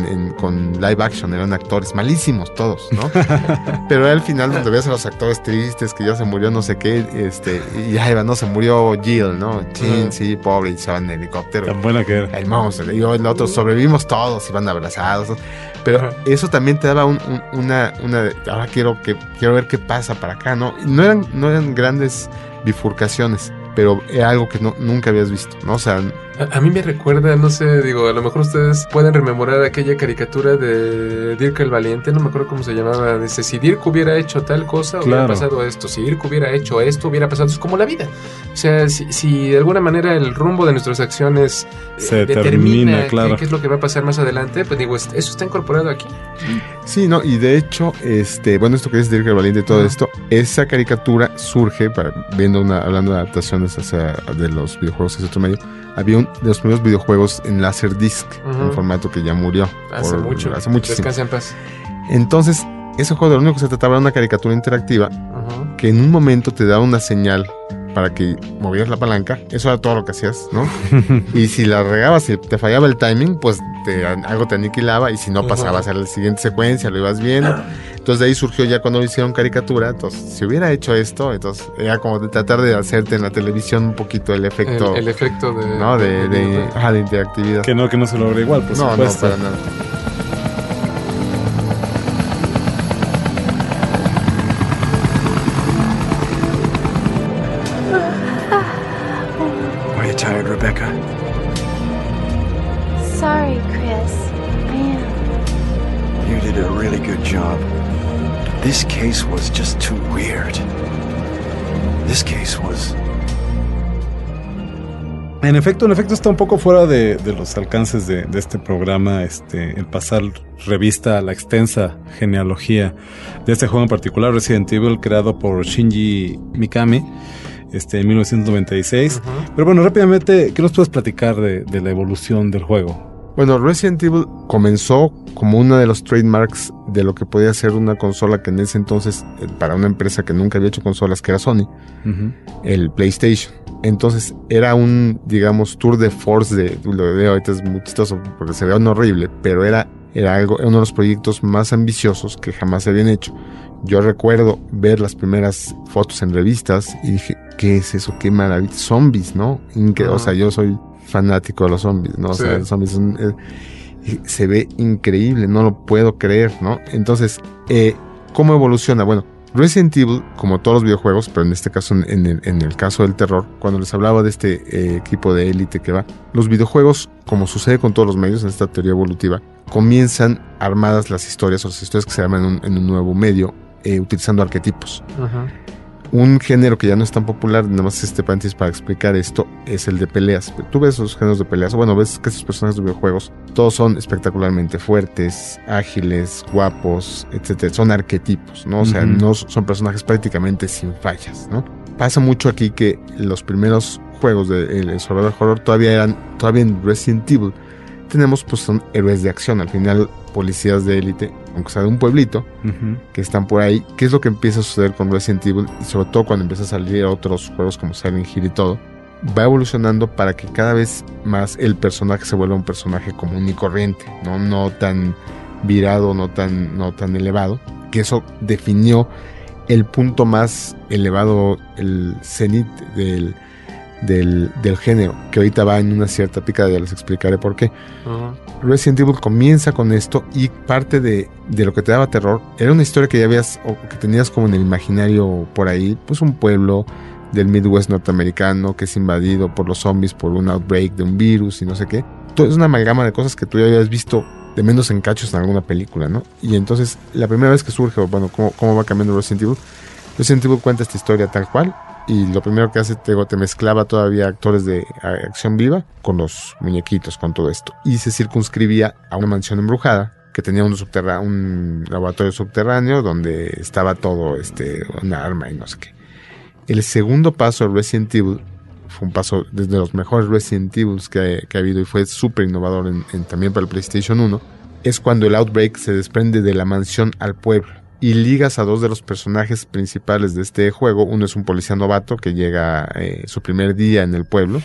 con live action, eran actores malísimos todos, ¿no? Pero era el final donde ves a los actores tristes, que ya se murió no sé qué, y ya iba, no, se murió Jill, ¿no? Chin, sí, pobre, y se van en helicóptero. Tan buena que era. El monstruo, y el otro, sobrevivimos todos, y van abrazados. Pero eso también te daba una ahora quiero ver qué pasa para acá, ¿no? No eran grandes bifurcaciones, pero era algo que nunca habías visto, ¿no? O sea, a mí me recuerda, no sé, digo, a lo mejor ustedes pueden rememorar aquella caricatura de Dirk el Valiente, no me acuerdo cómo se llamaba. Dice, si Dirk hubiera hecho tal cosa, hubiera pasado esto. Si Dirk hubiera hecho esto, hubiera pasado. Es como la vida. O sea, si de alguna manera el rumbo de nuestras acciones se determina qué es lo que va a pasar más adelante, pues digo, eso está incorporado aquí. Sí, no, y de hecho, bueno, esto que es Dirk el Valiente y todo esto, esa caricatura surge, hablando de adaptaciones de los videojuegos hacia otro medio, había de los primeros videojuegos en Laserdisc, un formato que ya murió. Hace muchísimo. Descansa en paz. Entonces, ese juego de lo único que se trataba era una caricatura interactiva que en un momento te daba una señal para que movieras la palanca. Eso era todo lo que hacías, ¿no? Y si la regabas y te fallaba el timing, pues algo te aniquilaba, y si no pasabas a la siguiente secuencia, lo ibas viendo. Entonces de ahí surgió ya cuando hicieron caricatura. Entonces, si hubiera hecho esto, entonces era como de tratar de hacerte en la televisión un poquito el efecto. El efecto de... ¿no? de interactividad. Que no se logra igual, por supuesto. No, para nada. Are you tired, Rebecca? Sorry, Chris. I am. You did a really good job. This case was just too weird. This case was... En efecto está un poco fuera de los alcances de este programa, el pasar revista a la extensa genealogía de este juego en particular, Resident Evil, creado por Shinji Mikami, en 1996. Pero bueno, rápidamente, ¿qué nos puedes platicar de la evolución del juego? Bueno, Resident Evil comenzó como uno de los trademarks de lo que podía ser una consola que en ese entonces, para una empresa que nunca había hecho consolas, que era Sony, el PlayStation. Entonces era un, digamos, tour de force lo de ahorita es muy chistoso porque se ve horrible, pero era uno de los proyectos más ambiciosos que jamás se habían hecho. Yo recuerdo ver las primeras fotos en revistas y dije, ¿qué es eso? ¡Qué maravilla! Zombies, ¿no? O sea, yo soy fanático de los zombies, ¿no? O sea, los zombies se ve increíble, no lo puedo creer, ¿no? Entonces, ¿cómo evoluciona? Bueno, Resident Evil, como todos los videojuegos, pero en este caso, en el caso del terror, cuando les hablaba de este equipo de élite que va, los videojuegos, como sucede con todos los medios en esta teoría evolutiva, comienzan armadas las historias, o las historias que se llaman en un nuevo medio, utilizando arquetipos. Un género que ya no es tan popular, nada más paréntesis para explicar esto, es el de peleas. Tú ves los géneros de peleas, bueno, ves que esos personajes de videojuegos, todos son espectacularmente fuertes, ágiles, guapos, etcétera. Son arquetipos, ¿no? O sea, no son personajes prácticamente sin fallas, ¿no? Pasa mucho aquí que los primeros juegos de Survival Horror todavía en Resident Evil tenemos pues son héroes de acción, al final policías de élite, aunque sea de un pueblito, que están por ahí. ¿Qué es lo que empieza a suceder con Resident Evil? Y sobre todo cuando empieza a salir otros juegos como Silent Hill y todo, va evolucionando para que cada vez más el personaje se vuelva un personaje común y corriente, no tan virado, no tan elevado, que eso definió el punto más elevado, el cenit del género, que ahorita va en una cierta picada, ya les explicaré por qué. Resident Evil comienza con esto, y parte de lo que te daba terror era una historia que ya habías, o que tenías como en el imaginario por ahí, pues un pueblo del Midwest norteamericano que es invadido por los zombies, por un outbreak de un virus y no sé qué. Todo es una amalgama de cosas que tú ya habías visto de menos en cachos en alguna película, ¿no? Y entonces, la primera vez que surge, bueno, cómo va cambiando Resident Evil, Resident Evil cuenta esta historia tal cual, y lo primero que hace, te mezclaba todavía actores de acción viva con los muñequitos, con todo esto, y se circunscribía a una mansión embrujada que tenía un laboratorio subterráneo donde estaba todo, una arma y no sé qué. El segundo paso de Resident Evil fue un paso desde los mejores Resident Evil que ha habido, y fue súper innovador también para el PlayStation 1, es cuando el Outbreak se desprende de la mansión al pueblo y ligas a dos de los personajes principales de este juego. Uno es un policía novato que llega su primer día en el pueblo,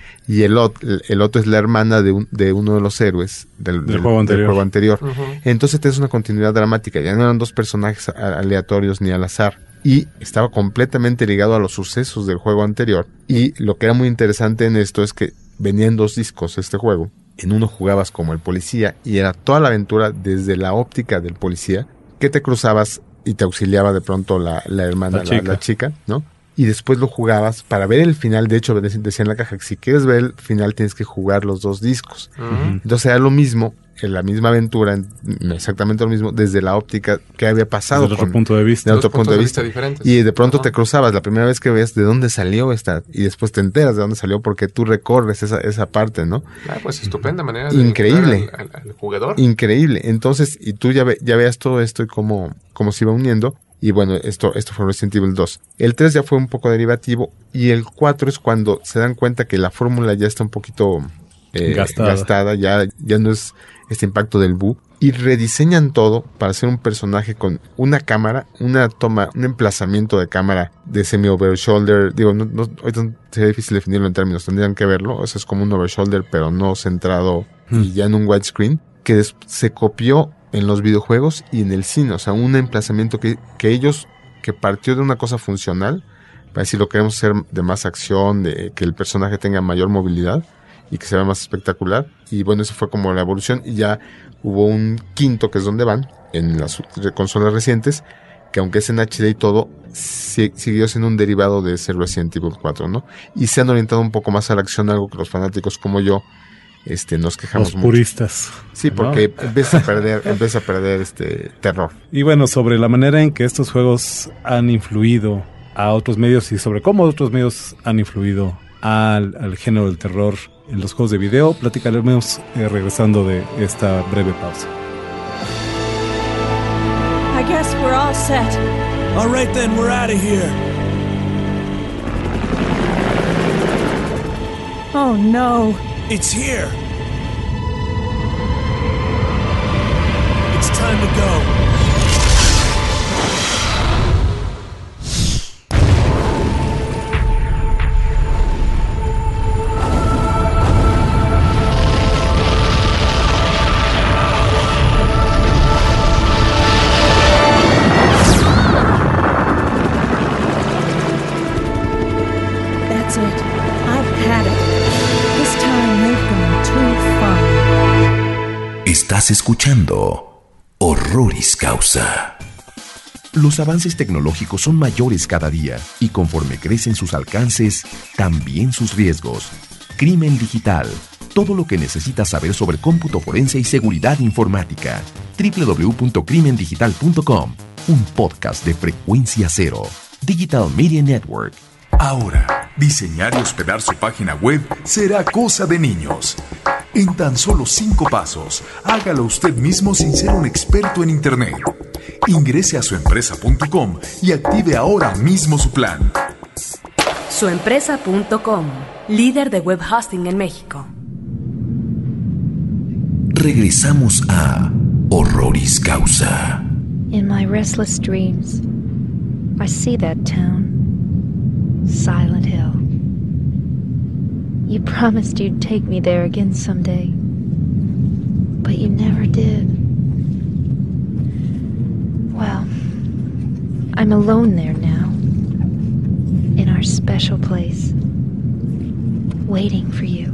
y el otro es la hermana de uno de los héroes del juego anterior. Entonces tienes una continuidad dramática, ya no eran dos personajes aleatorios ni al azar, y estaba completamente ligado a los sucesos del juego anterior. Y lo que era muy interesante en esto es que venían dos discos este juego. En uno jugabas como el policía y era toda la aventura desde la óptica del policía, que te cruzabas y te auxiliaba de pronto la hermana, la chica, ¿no? Y después lo jugabas para ver el final. De hecho, decía en la caja que si quieres ver el final tienes que jugar los dos discos. Entonces era lo mismo, en la misma aventura, exactamente lo mismo, desde la óptica que había pasado. Desde otro punto de vista. De otro punto de vista diferentes. Y de pronto te cruzabas, la primera vez que ves de dónde salió y después te enteras de dónde salió porque tú recorres esa parte, ¿no? Pues estupenda manera de increíble al jugador. Increíble. Entonces, y tú ya veas todo esto y cómo se iba uniendo. Y bueno, esto fue Resident Evil 2. El 3 ya fue un poco derivativo, y el 4 es cuando se dan cuenta que la fórmula ya está un poquito gastada, ya no es este impacto del Boo, y rediseñan todo para hacer un personaje con una cámara, una toma, un emplazamiento de cámara de semi-over shoulder. Digo, ahorita sería difícil definirlo en términos, tendrían que verlo. O sea, es como un over shoulder, pero no centrado y ya en un widescreen, que se copió en los videojuegos y en el cine. O sea, un emplazamiento que partió de una cosa funcional, para decir, lo queremos hacer de más acción, de que el personaje tenga mayor movilidad y que se vea más espectacular. Y bueno, eso fue como la evolución, y ya hubo un quinto, que es donde van, en las consolas recientes, que aunque es en HD y todo, siguió siendo un derivado de ese Resident Evil 4, ¿no? Y se han orientado un poco más a la acción, algo que los fanáticos como yo nos quejamos los puristas mucho. Sí, porque ¿no? empieza a perder terror. Y bueno, sobre la manera en que estos juegos han influido a otros medios, y sobre cómo otros medios han influido al género del terror en los juegos de video, platicaremos regresando de esta breve pausa. I guess we're all set. All right then, we're out of here. Oh no. It's here. It's time to go. That's it. I've had it. This time they've gone too far. Estás escuchando Horroris Causa. Los avances tecnológicos son mayores cada día, y conforme crecen sus alcances, también sus riesgos. Crimen Digital. Todo lo que necesitas saber sobre cómputo forense y seguridad informática. www.crimendigital.com. Un podcast de Frecuencia Cero. Digital Media Network. Ahora, diseñar y hospedar su página web será cosa de niños. En tan solo 5 pasos, hágalo usted mismo sin ser un experto en Internet. Ingrese a suempresa.com y active ahora mismo su plan. Suempresa.com, líder de web hosting en México. regresamos a Horroris Causa. In my restless dreams, I see that town, Silent Hill. You promised you'd take me there again someday, but you never did. Well, I'm alone there now, in our special place, waiting for you.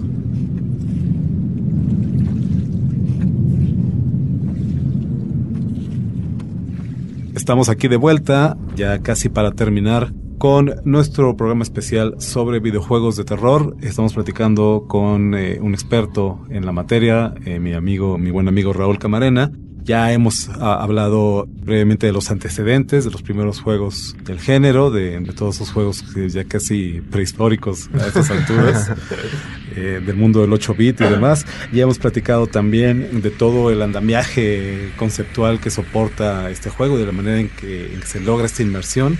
Estamos aquí de vuelta, ya casi para terminar, con nuestro programa especial sobre videojuegos de terror. Estamos platicando con un experto en la materia, mi buen amigo Raúl Camarena. Ya hemos hablado brevemente de los antecedentes, de los primeros juegos del género, de todos esos juegos ya casi prehistóricos a estas alturas, del mundo del 8-bit y demás. Ya hemos platicado también de todo el andamiaje conceptual que soporta este juego, de la manera en que se logra esta inmersión.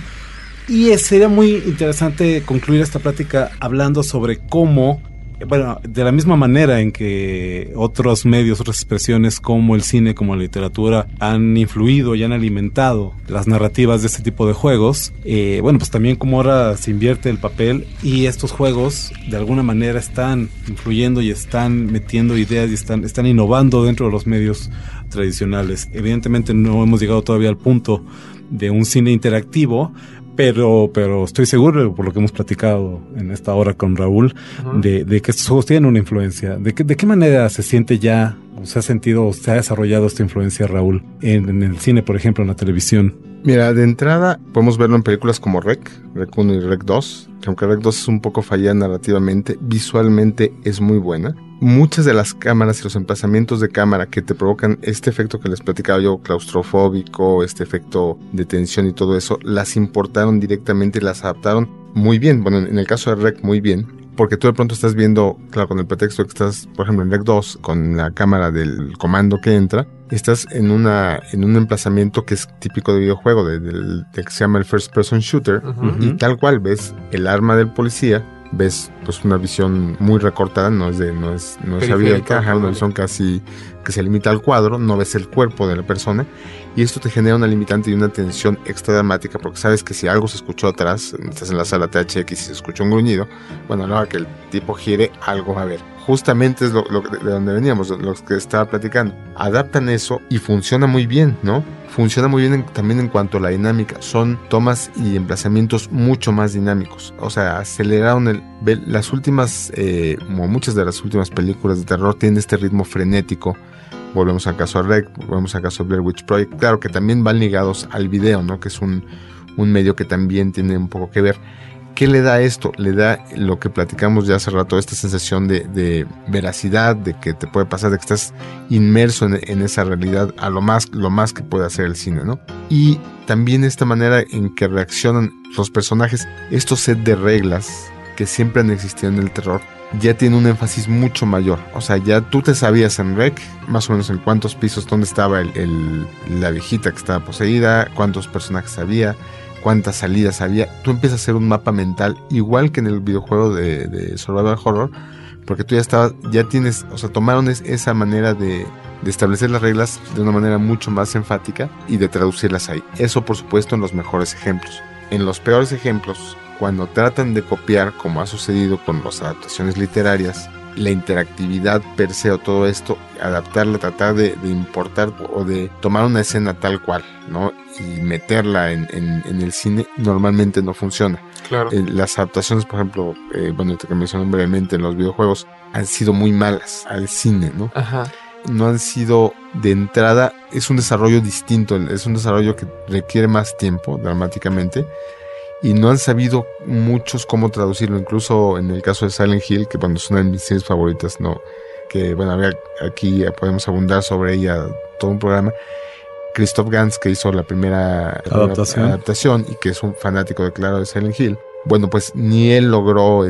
Y sería muy interesante concluir esta plática hablando sobre cómo, bueno, de la misma manera en que otros medios, otras expresiones como el cine, como la literatura han influido y han alimentado las narrativas de este tipo de juegos, bueno, pues también como ahora se invierte el papel y estos juegos de alguna manera están influyendo y están metiendo ideas y están innovando dentro de los medios tradicionales. Evidentemente no hemos llegado todavía al punto de un cine interactivo, pero estoy seguro, por lo que hemos platicado en esta hora con Raúl, de que estos juegos tienen una influencia. ¿De qué manera se siente ya, o se ha sentido, o se ha desarrollado esta influencia, Raúl, en el cine, por ejemplo, en la televisión? Mira, de entrada podemos verlo en películas como Rec 1 y Rec 2, que aunque Rec 2 es un poco fallada narrativamente, visualmente es muy buena. Muchas de las cámaras y los emplazamientos de cámara que te provocan este efecto que les platicaba yo, claustrofóbico, este efecto de tensión y todo eso, las importaron directamente y las adaptaron muy bien. Bueno, en el caso de Rec, muy bien. Porque tú de pronto estás viendo, claro, con el pretexto de que estás, por ejemplo, en Rec 2, con la cámara del comando que entra, estás en un emplazamiento que es típico de videojuego, de que se llama el First Person Shooter, y tal cual ves el arma del policía, ves pues una visión muy recortada, no es abierta, una visión casi que se limita al cuadro, no ves el cuerpo de la persona, y esto te genera una limitante y una tensión extra dramática, porque sabes que si algo se escuchó atrás, estás en la sala THX y se escuchó un gruñido, bueno, a la hora que el tipo gire, algo va a haber. Justamente es lo de donde veníamos, los que estaba platicando. Adaptan eso y funciona muy bien, ¿no? Funciona muy bien también en cuanto a la dinámica. Son tomas y emplazamientos mucho más dinámicos. O sea, aceleraron las últimas, como muchas de las últimas películas de terror, tienen este ritmo frenético. Volvemos al caso de Rec, volvemos al caso de Blair Witch Project. Claro que también van ligados al video, ¿no? Que es un medio que también tiene un poco que ver. ¿Qué le da esto? Le da lo que platicamos ya hace rato, esta sensación de veracidad, de que te puede pasar, de que estás inmerso en esa realidad a lo más que puede hacer el cine, ¿no? Y también esta manera en que reaccionan los personajes, estos set de reglas que siempre han existido en el terror, ya tiene un énfasis mucho mayor. O sea, ya tú te sabías en Rec, más o menos en cuántos pisos, dónde estaba la viejita que estaba poseída, cuántos personajes había, cuántas salidas había. Tú empiezas a hacer un mapa mental igual que en el videojuego de Survival Horror, porque tú ya tienes, o sea, tomaron esa manera de establecer las reglas de una manera mucho más enfática y de traducirlas ahí. Eso, por supuesto, en los mejores ejemplos. En los peores ejemplos, cuando tratan de copiar, como ha sucedido con las adaptaciones literarias, la interactividad per se o todo esto, adaptarla, tratar de importar o de tomar una escena tal cual, ¿no? Y meterla en el cine, normalmente no funciona. Claro. Las adaptaciones, por ejemplo, bueno, que mencioné brevemente en los videojuegos, han sido muy malas al cine, ¿no? Ajá. No han sido de entrada, es un desarrollo distinto, es un desarrollo que requiere más tiempo, dramáticamente, y no han sabido muchos cómo traducirlo, incluso en el caso de Silent Hill, que bueno, es una de mis series favoritas, ¿no? Que bueno, aquí podemos abundar sobre ella todo un programa. Christoph Gans, que hizo la primera adaptación y que es un fanático declarado de Silent Hill, bueno, pues ni él logró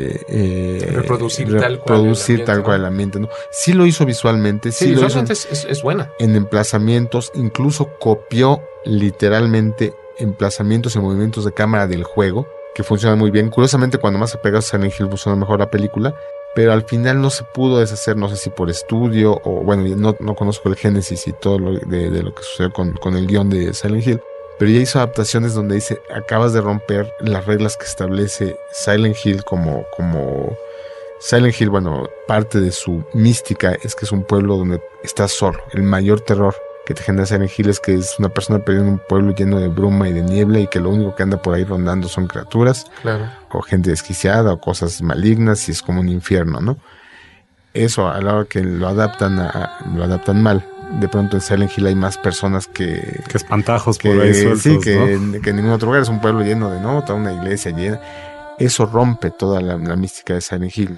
reproducir tal cual el ambiente, ¿no? Sí lo hizo visualmente, sí visualmente es buena. En emplazamientos, incluso copió literalmente emplazamientos y movimientos de cámara del juego, que funcionan muy bien. Curiosamente, cuando más apegas a Silent Hill funciona mejor la película. pero al final no se pudo deshacer, no sé si por estudio o bueno, no conozco el génesis y todo de lo que sucedió con el guión de Silent Hill, pero ella hizo adaptaciones donde dice, acabas de romper las reglas que establece Silent Hill como Silent Hill, bueno, parte de su mística es que es un pueblo donde estás solo. El mayor terror que te genera Silent Hill es que es una persona perdida en un pueblo lleno de bruma y de niebla y que lo único que anda por ahí rondando son criaturas, claro, o gente desquiciada o cosas malignas y es como un infierno, ¿no? Eso, a la hora que lo adaptan mal, de pronto en Silent Hill hay más personas que espantajos por ahí sueltos, sí, que ¿no? en ningún otro lugar. Es un pueblo lleno de, ¿no? Toda una iglesia llena. Eso rompe toda la mística de Silent Hill.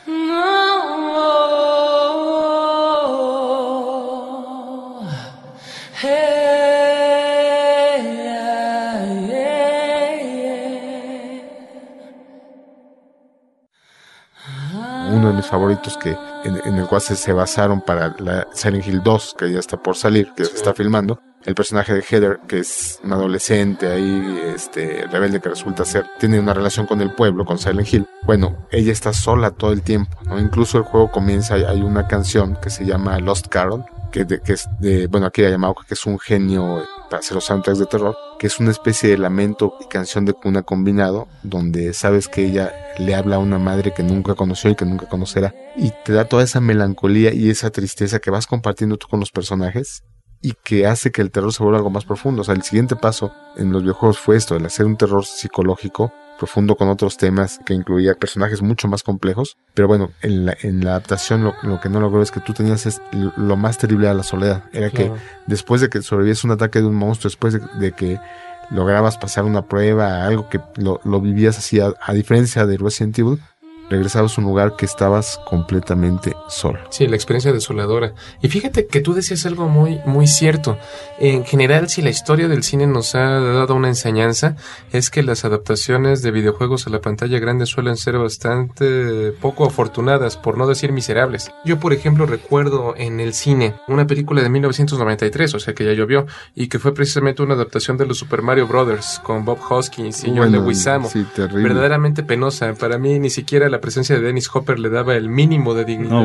Uno de mis favoritos que en el cual se basaron para la Silent Hill 2, que ya está por salir, que se está filmando. El personaje de Heather, que es una adolescente ahí, rebelde que resulta ser, tiene una relación con el pueblo, con Silent Hill. Bueno, ella está sola todo el tiempo, ¿no? Incluso el juego comienza, hay una canción que se llama Lost Carol, que es de Akira Yamaoka, que es un genio para hacer los soundtracks de terror, que es una especie de lamento y canción de cuna combinado, donde sabes que ella le habla a una madre que nunca conoció y que nunca conocerá, y te da toda esa melancolía y esa tristeza que vas compartiendo tú con los personajes, y que hace que el terror se vuelva algo más profundo. O sea, el siguiente paso en los videojuegos fue esto, el hacer un terror psicológico profundo con otros temas que incluía personajes mucho más complejos, pero bueno, en la adaptación lo que no logró es que tú tenías lo más terrible a la soledad, era claro, que después de que sobrevivías un ataque de un monstruo, después de que lograbas pasar una prueba, algo que lo vivías así, a diferencia de Resident Evil, regresabas a un lugar que estabas completamente solo. Sí, la experiencia desoladora. Y fíjate que tú decías algo muy, muy cierto. En general, si la historia del cine nos ha dado una enseñanza, es que las adaptaciones de videojuegos a la pantalla grande suelen ser bastante poco afortunadas, por no decir miserables. Yo, por ejemplo, recuerdo en el cine una película de 1993, o sea que ya llovió, y que fue precisamente una adaptación de los Super Mario Brothers con Bob Hoskins y John Leguizamo. Sí, terrible. Verdaderamente penosa. Para mí ni siquiera la presencia de Dennis Hopper le daba el mínimo de dignidad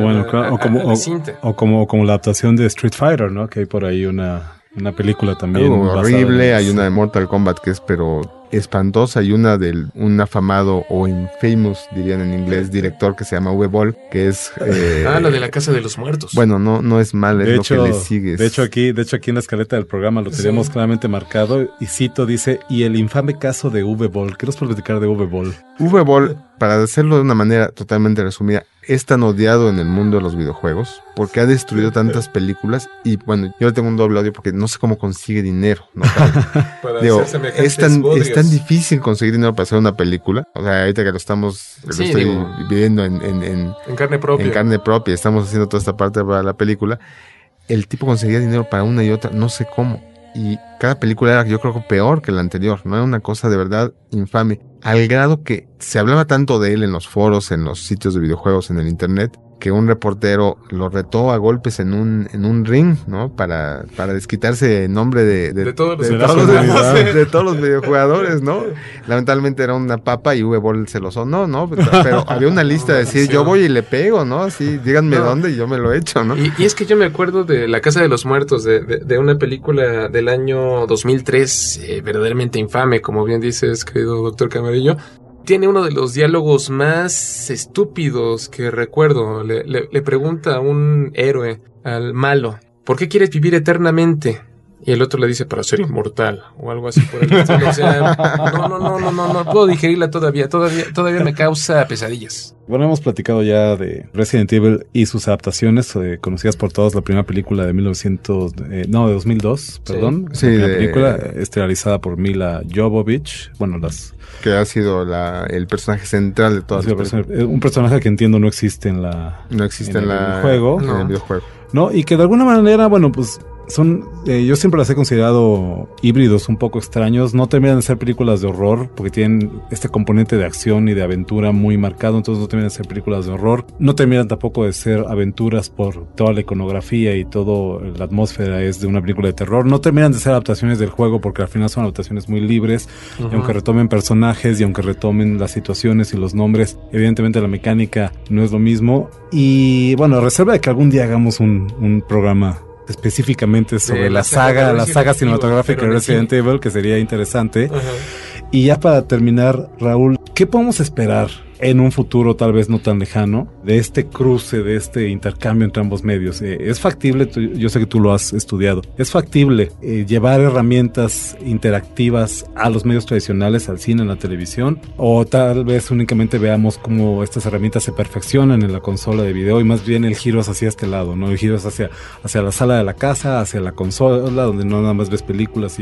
a la cinta. O como la adaptación de Street Fighter, ¿no? Que hay por ahí una película también horrible, hay una de Mortal Kombat que es pero espantosa, y una del un afamado o infamous, dirían en inglés, director que se llama Uwe Boll, que es la de la Casa de los Muertos. Bueno, no es mal, es lo que le sigues. De hecho aquí en la escaleta del programa lo teníamos claramente marcado, y cito, dice, y el infame caso de Uwe Boll. ¿Qué nos puedes platicar de Uwe Boll? Uwe Boll, para hacerlo de una manera totalmente resumida, es tan odiado en el mundo de los videojuegos porque ha destruido tantas películas, y bueno, yo le tengo un doble odio porque no sé cómo consigue dinero, ¿no? Es tan difícil conseguir dinero para hacer una película. O sea, ahorita que lo estoy viviendo en carne propia. En carne propia, estamos haciendo toda esta parte para la película. El tipo conseguía dinero para una y otra, no sé cómo. Y cada película era, yo creo, peor que la anterior, ¿no? Era una cosa de verdad infame. Al grado que se hablaba tanto de él en los foros, en los sitios de videojuegos, en el internet, que un reportero lo retó a golpes en un ring, ¿no? Para desquitarse en nombre de todos los videojugadores, ¿no? Lamentablemente era una papa y Uwe Boll se lo sonó, ¿no? Pero había una lista de decir, yo voy y le pego, ¿no? Así, díganme dónde y yo me lo echo, ¿no? Y es que yo me acuerdo de La Casa de los Muertos, de una película del año 2003, verdaderamente infame, como bien dices, querido doctor Camarillo. Tiene uno de los diálogos más estúpidos que recuerdo. Le pregunta a un héroe, al malo, ¿por qué quieres vivir eternamente? Y el otro le dice, para ser inmortal, o algo así por el estilo. O sea, no puedo digerirla todavía me causa pesadillas. Bueno, hemos platicado ya de Resident Evil y sus adaptaciones, conocidas por todos, la primera película de 2002, perdón. Sí, la película estelarizada por Mila Jovovich, que ha sido el personaje central de todas las películas. Un personaje que entiendo no existe en el videojuego. En el videojuego. ¿No? Y que de alguna manera, bueno, pues yo siempre las he considerado híbridos un poco extraños. No terminan de ser películas de horror porque tienen este componente de acción y de aventura muy marcado, entonces no terminan de ser películas de horror. No terminan tampoco de ser aventuras por toda la iconografía y toda la atmósfera es de una película de terror. No terminan de ser adaptaciones del juego porque al final son adaptaciones muy libres. Uh-huh. Y aunque retomen personajes y aunque retomen las situaciones y los nombres, evidentemente la mecánica no es lo mismo. Y bueno, a reserva de que algún día hagamos un programa específicamente sobre la saga cinematográfica de Resident Evil, que sería interesante. Uh-huh. Y ya para terminar, Raúl, ¿qué podemos esperar en un futuro tal vez no tan lejano de este cruce, de este intercambio entre ambos medios? ¿Es factible? Yo sé que tú lo has estudiado. ¿Es factible llevar herramientas interactivas a los medios tradicionales, al cine, a la televisión? ¿O tal vez únicamente veamos cómo estas herramientas se perfeccionan en la consola de video y más bien el giro es hacia este lado, ¿no? El giro es hacia la sala de la casa, hacia la consola, donde no nada más ves películas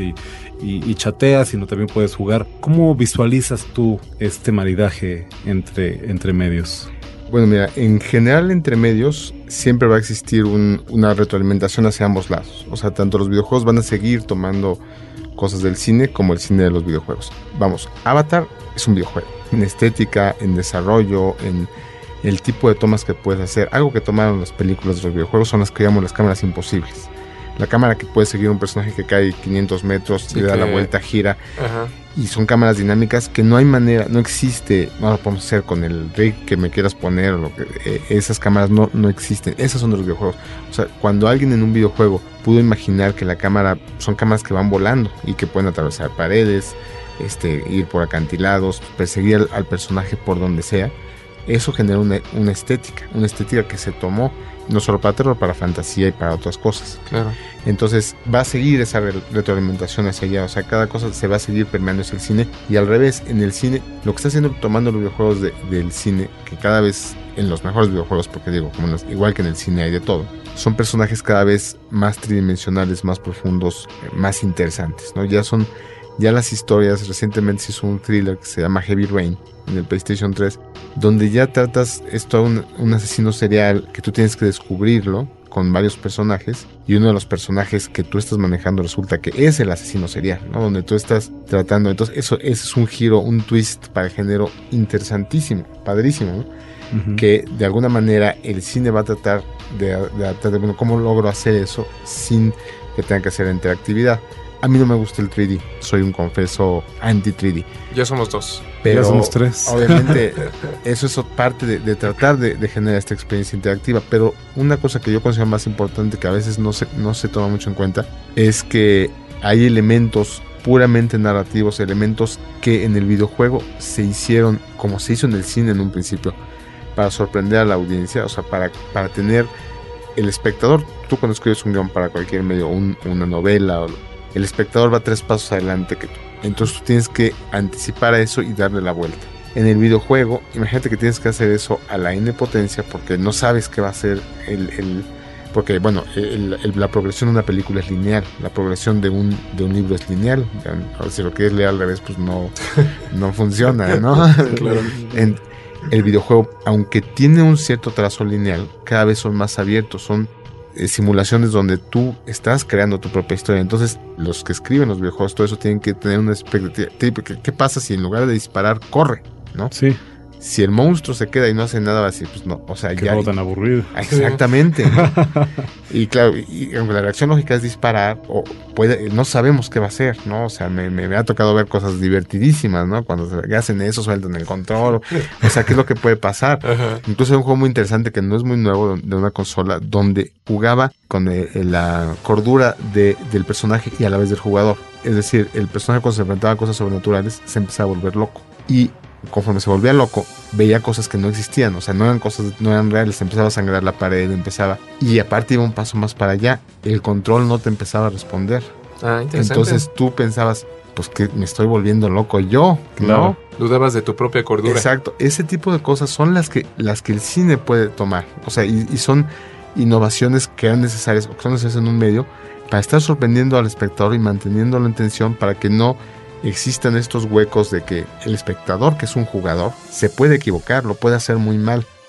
y chateas, sino también puedes jugar. ¿Cómo visualizas tú este maridaje entre medios? Bueno, mira, en general entre medios siempre va a existir una retroalimentación hacia ambos lados. O sea, tanto los videojuegos van a seguir tomando cosas del cine como el cine de los videojuegos. Vamos, Avatar es un videojuego. En estética, en desarrollo, en el tipo de tomas que puedes hacer. Algo que tomaron las películas de los videojuegos son las que llamamos las cámaras imposibles. La cámara que puede seguir un personaje que cae 500 metros, le da la vuelta, gira. Ajá. Y son cámaras dinámicas que no hay manera, no existe, no lo podemos hacer con el rig que me quieras poner, esas cámaras no existen, esas son de los videojuegos. O sea, cuando alguien en un videojuego pudo imaginar que la cámara, son cámaras que van volando y que pueden atravesar paredes, ir por acantilados, perseguir al personaje por donde sea, eso genera una estética que se tomó no solo para terror, para fantasía y para otras cosas. Claro. Entonces va a seguir esa retroalimentación hacia allá, o sea, cada cosa se va a seguir permeando hacia el cine, y al revés, en el cine, lo que está haciendo, tomando los videojuegos del cine, que cada vez, en los mejores videojuegos, porque digo, igual que en el cine hay de todo, son personajes cada vez más tridimensionales, más profundos, más interesantes, ¿no? Ya las historias, recientemente se hizo un thriller que se llama Heavy Rain en el PlayStation 3, donde ya tratas esto a un asesino serial que tú tienes que descubrirlo con varios personajes, y uno de los personajes que tú estás manejando resulta que es el asesino serial, ¿no? Donde tú estás tratando, entonces eso es un giro, un twist para el género interesantísimo, padrísimo, ¿no? Uh-huh. Que de alguna manera el cine va a tratar de bueno, ¿cómo logro hacer eso sin que tenga que hacer interactividad? A mí no me gusta el 3D, soy un confeso anti-3D. Ya somos dos. Pero ya somos tres. Obviamente eso es parte de tratar de generar esta experiencia interactiva, pero una cosa que yo considero más importante, que a veces no se toma mucho en cuenta, es que hay elementos puramente narrativos, elementos que en el videojuego se hicieron como se hizo en el cine en un principio, para sorprender a la audiencia, o sea, para tener el espectador. Tú cuando escribes un guión para cualquier medio, una novela, el espectador va 3 pasos adelante que tú. Entonces tú tienes que anticipar a eso y darle la vuelta. En el videojuego, imagínate que tienes que hacer eso a la n potencia, porque no sabes qué va a ser porque bueno, la progresión de una película es lineal, la progresión de un libro es lineal. Ahora, si lo quieres leer al revés, pues no funciona, ¿no? Claro. El videojuego, aunque tiene un cierto trazo lineal, cada vez son más abiertos, son simulaciones donde tú estás creando tu propia historia. Entonces los que escriben los videojuegos, todo eso tienen que tener una expectativa. ¿Qué pasa si en lugar de disparar corre? ¿No? Sí. Si el monstruo se queda y no hace nada, va a decir, pues no, o sea, qué tan aburrido. Exactamente. Y claro, y aunque la reacción lógica es disparar, no sabemos qué va a hacer, ¿no? O sea, me ha tocado ver cosas divertidísimas, ¿no? Cuando hacen eso, sueltan el control, o sea, ¿qué es lo que puede pasar? Ajá. Incluso hay un juego muy interesante que no es muy nuevo, de una consola, donde jugaba con la cordura del personaje y a la vez del jugador. Es decir, el personaje, cuando se enfrentaba a cosas sobrenaturales, se empezaba a volver loco. Y conforme se volvía loco, veía cosas que no existían, o sea, no eran reales, empezaba a sangrar la pared, y aparte iba un paso más para allá, el control no te empezaba a responder. Entonces tú pensabas, pues que me estoy volviendo loco yo, claro, ¿no? Dudabas de tu propia cordura. Exacto, ese tipo de cosas son las que el cine puede tomar, o sea, y son innovaciones que eran necesarias, o que son necesarias en un medio, para estar sorprendiendo al espectador y manteniéndolo en tensión, para que no existan estos huecos de que el espectador, que es un jugador, se puede equivocar, lo puede hacer muy mal.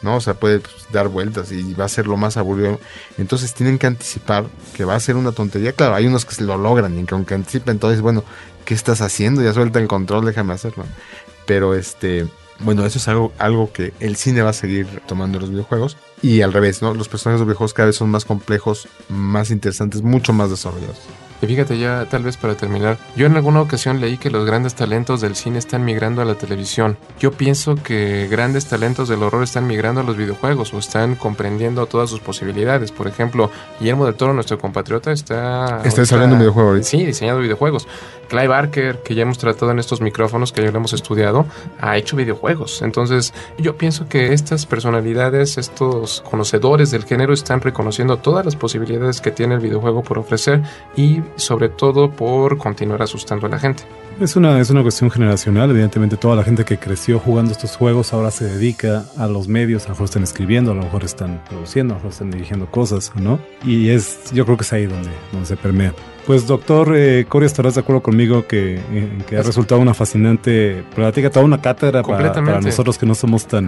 ¿no? O sea, puede dar vueltas y va a ser lo más aburrido. Entonces tienen que anticipar que va a ser una tontería. Claro, hay unos que se lo logran y que aunque anticipen, entonces, bueno, ¿qué estás haciendo? Ya suelta el control, déjame hacerlo. Pero bueno, eso es algo que el cine va a seguir tomando en los videojuegos. Y al revés, ¿no? Los personajes de los videojuegos cada vez son más complejos, más interesantes, mucho más desarrollados. Y fíjate, ya tal vez para terminar, yo en alguna ocasión leí que los grandes talentos del cine están migrando a la televisión. Yo pienso que grandes talentos del horror están migrando a los videojuegos o están comprendiendo todas sus posibilidades. Por ejemplo, Guillermo del Toro, nuestro compatriota, está desarrollando un videojuego ahorita. Sí, diseñando videojuegos. Clive Barker, que ya hemos tratado en estos micrófonos, que ya lo hemos estudiado, ha hecho videojuegos. Entonces, yo pienso que estas personalidades, estos conocedores del género, están reconociendo todas las posibilidades que tiene el videojuego por ofrecer y sobre todo por continuar asustando a la gente. Es una cuestión generacional. Evidentemente toda la gente que creció jugando estos juegos ahora se dedica a los medios. A lo mejor están escribiendo, a lo mejor están produciendo, a lo mejor están dirigiendo cosas, ¿no? Y yo creo que es ahí donde se permea. Pues doctor Cory, estarás de acuerdo conmigo que ha resultado una fascinante plática, toda una cátedra para nosotros que no somos tan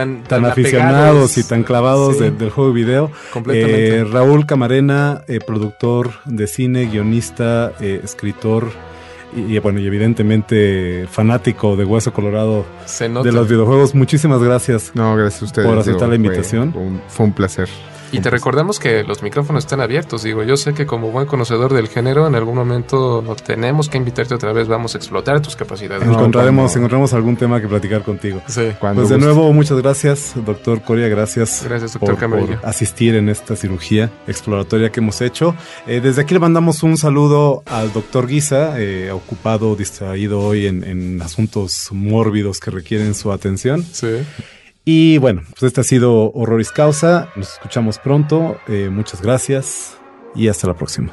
aficionados y tan clavados del juego de video. Completamente. Raúl Camarena, productor de cine, guionista, escritor y bueno, y evidentemente fanático de Hueso Colorado de los videojuegos. Muchísimas gracias. No, gracias a ustedes. Por aceptar la invitación. Fue un placer. Y te recordamos que los micrófonos están abiertos. Digo, yo sé que como buen conocedor del género, en algún momento tenemos que invitarte otra vez. Vamos a explotar tus capacidades. Encontraremos algún tema que platicar contigo. Sí. Pues de nuevo, muchas gracias, doctor Coria. Gracias doctor Camarillo, por asistir en esta cirugía exploratoria que hemos hecho. Desde aquí le mandamos un saludo al doctor Guisa, ocupado, distraído hoy en asuntos mórbidos que requieren su atención. Sí. Y bueno, pues este ha sido Horroris Causa. Nos escuchamos pronto. Muchas gracias y hasta la próxima.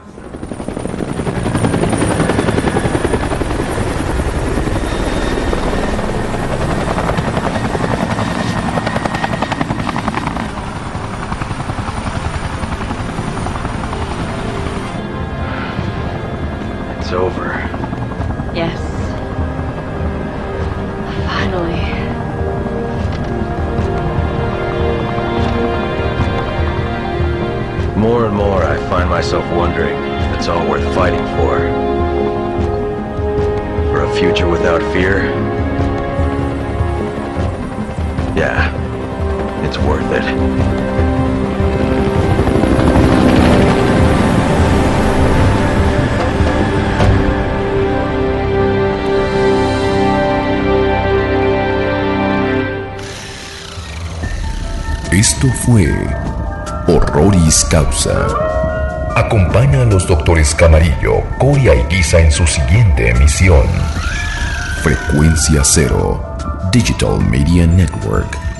It's over. Yes. Finally. More and more I find myself wondering if it's all worth fighting for. For a future without fear? Yeah, it's worth it. Esto fue Horroris Causa. Acompaña a los doctores Camarillo, Coria y Guisa en su siguiente emisión. Frecuencia Cero, Digital Media Network.